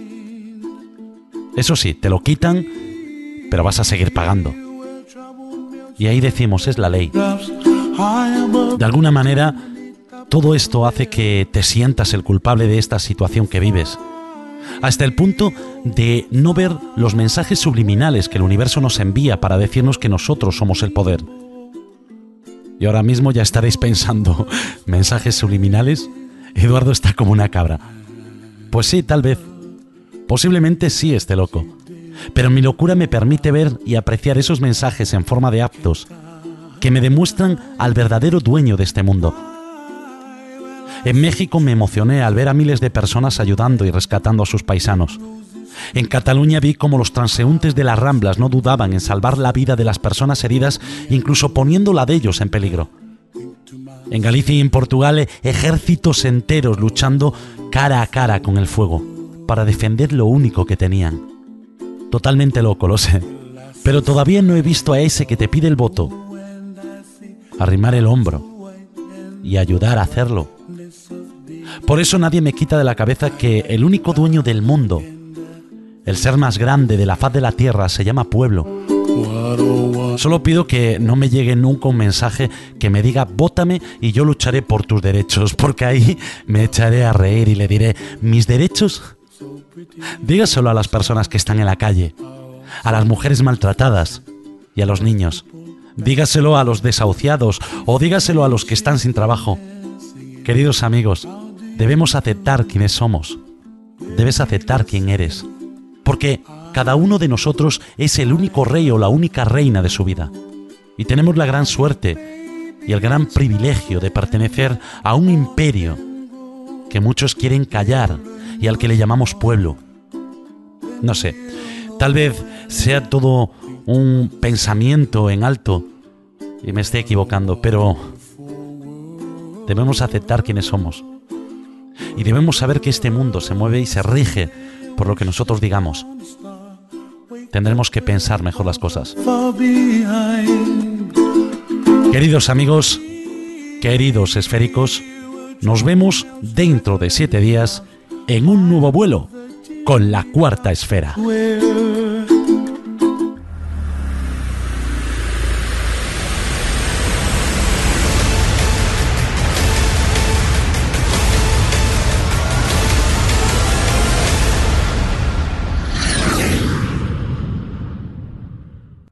Eso sí, te lo quitan, pero vas a seguir pagando. Y ahí decimos, es la ley. De alguna manera, todo esto hace que te sientas el culpable de esta situación que vives, hasta el punto de no ver los mensajes subliminales que el universo nos envía para decirnos que nosotros somos el poder. Y ahora mismo ya estaréis pensando, ¿mensajes subliminales? Eduardo está como una cabra. Pues sí, tal vez. Posiblemente sí esté loco. Pero mi locura me permite ver y apreciar esos mensajes en forma de actos que me demuestran al verdadero dueño de este mundo. En México me emocioné al ver a miles de personas ayudando y rescatando a sus paisanos. En Cataluña vi cómo los transeúntes de las Ramblas no dudaban en salvar la vida de las personas heridas, incluso poniendo la de ellos en peligro. En Galicia y en Portugal, ejércitos enteros luchando cara a cara con el fuego para defender lo único que tenían. Totalmente loco, lo sé, pero todavía no he visto a ese que te pide el voto arrimar el hombro y ayudar a hacerlo. Por eso nadie me quita de la cabeza que el único dueño del mundo, el ser más grande de la faz de la tierra, se llama pueblo. Solo pido que no me llegue nunca un mensaje que me diga vótame y yo lucharé por tus derechos, porque ahí me echaré a reír y le diré, ¿mis derechos? Dígaselo a las personas que están en la calle, a las mujeres maltratadas y a los niños. Dígaselo a los desahuciados o dígaselo a los que están sin trabajo. Queridos amigos, debemos aceptar quiénes somos. Debes aceptar quién eres, porque cada uno de nosotros es el único rey o la única reina de su vida. Y tenemos la gran suerte y el gran privilegio de pertenecer a un imperio que muchos quieren callar y al que le llamamos pueblo. No sé, tal vez sea todo un pensamiento en alto y me esté equivocando, pero debemos aceptar quiénes somos. Y debemos saber que este mundo se mueve y se rige por lo que nosotros digamos. Tendremos que pensar mejor las cosas. Queridos amigos, queridos esféricos, nos vemos dentro de 7 días en un nuevo vuelo con la Cuarta Esfera.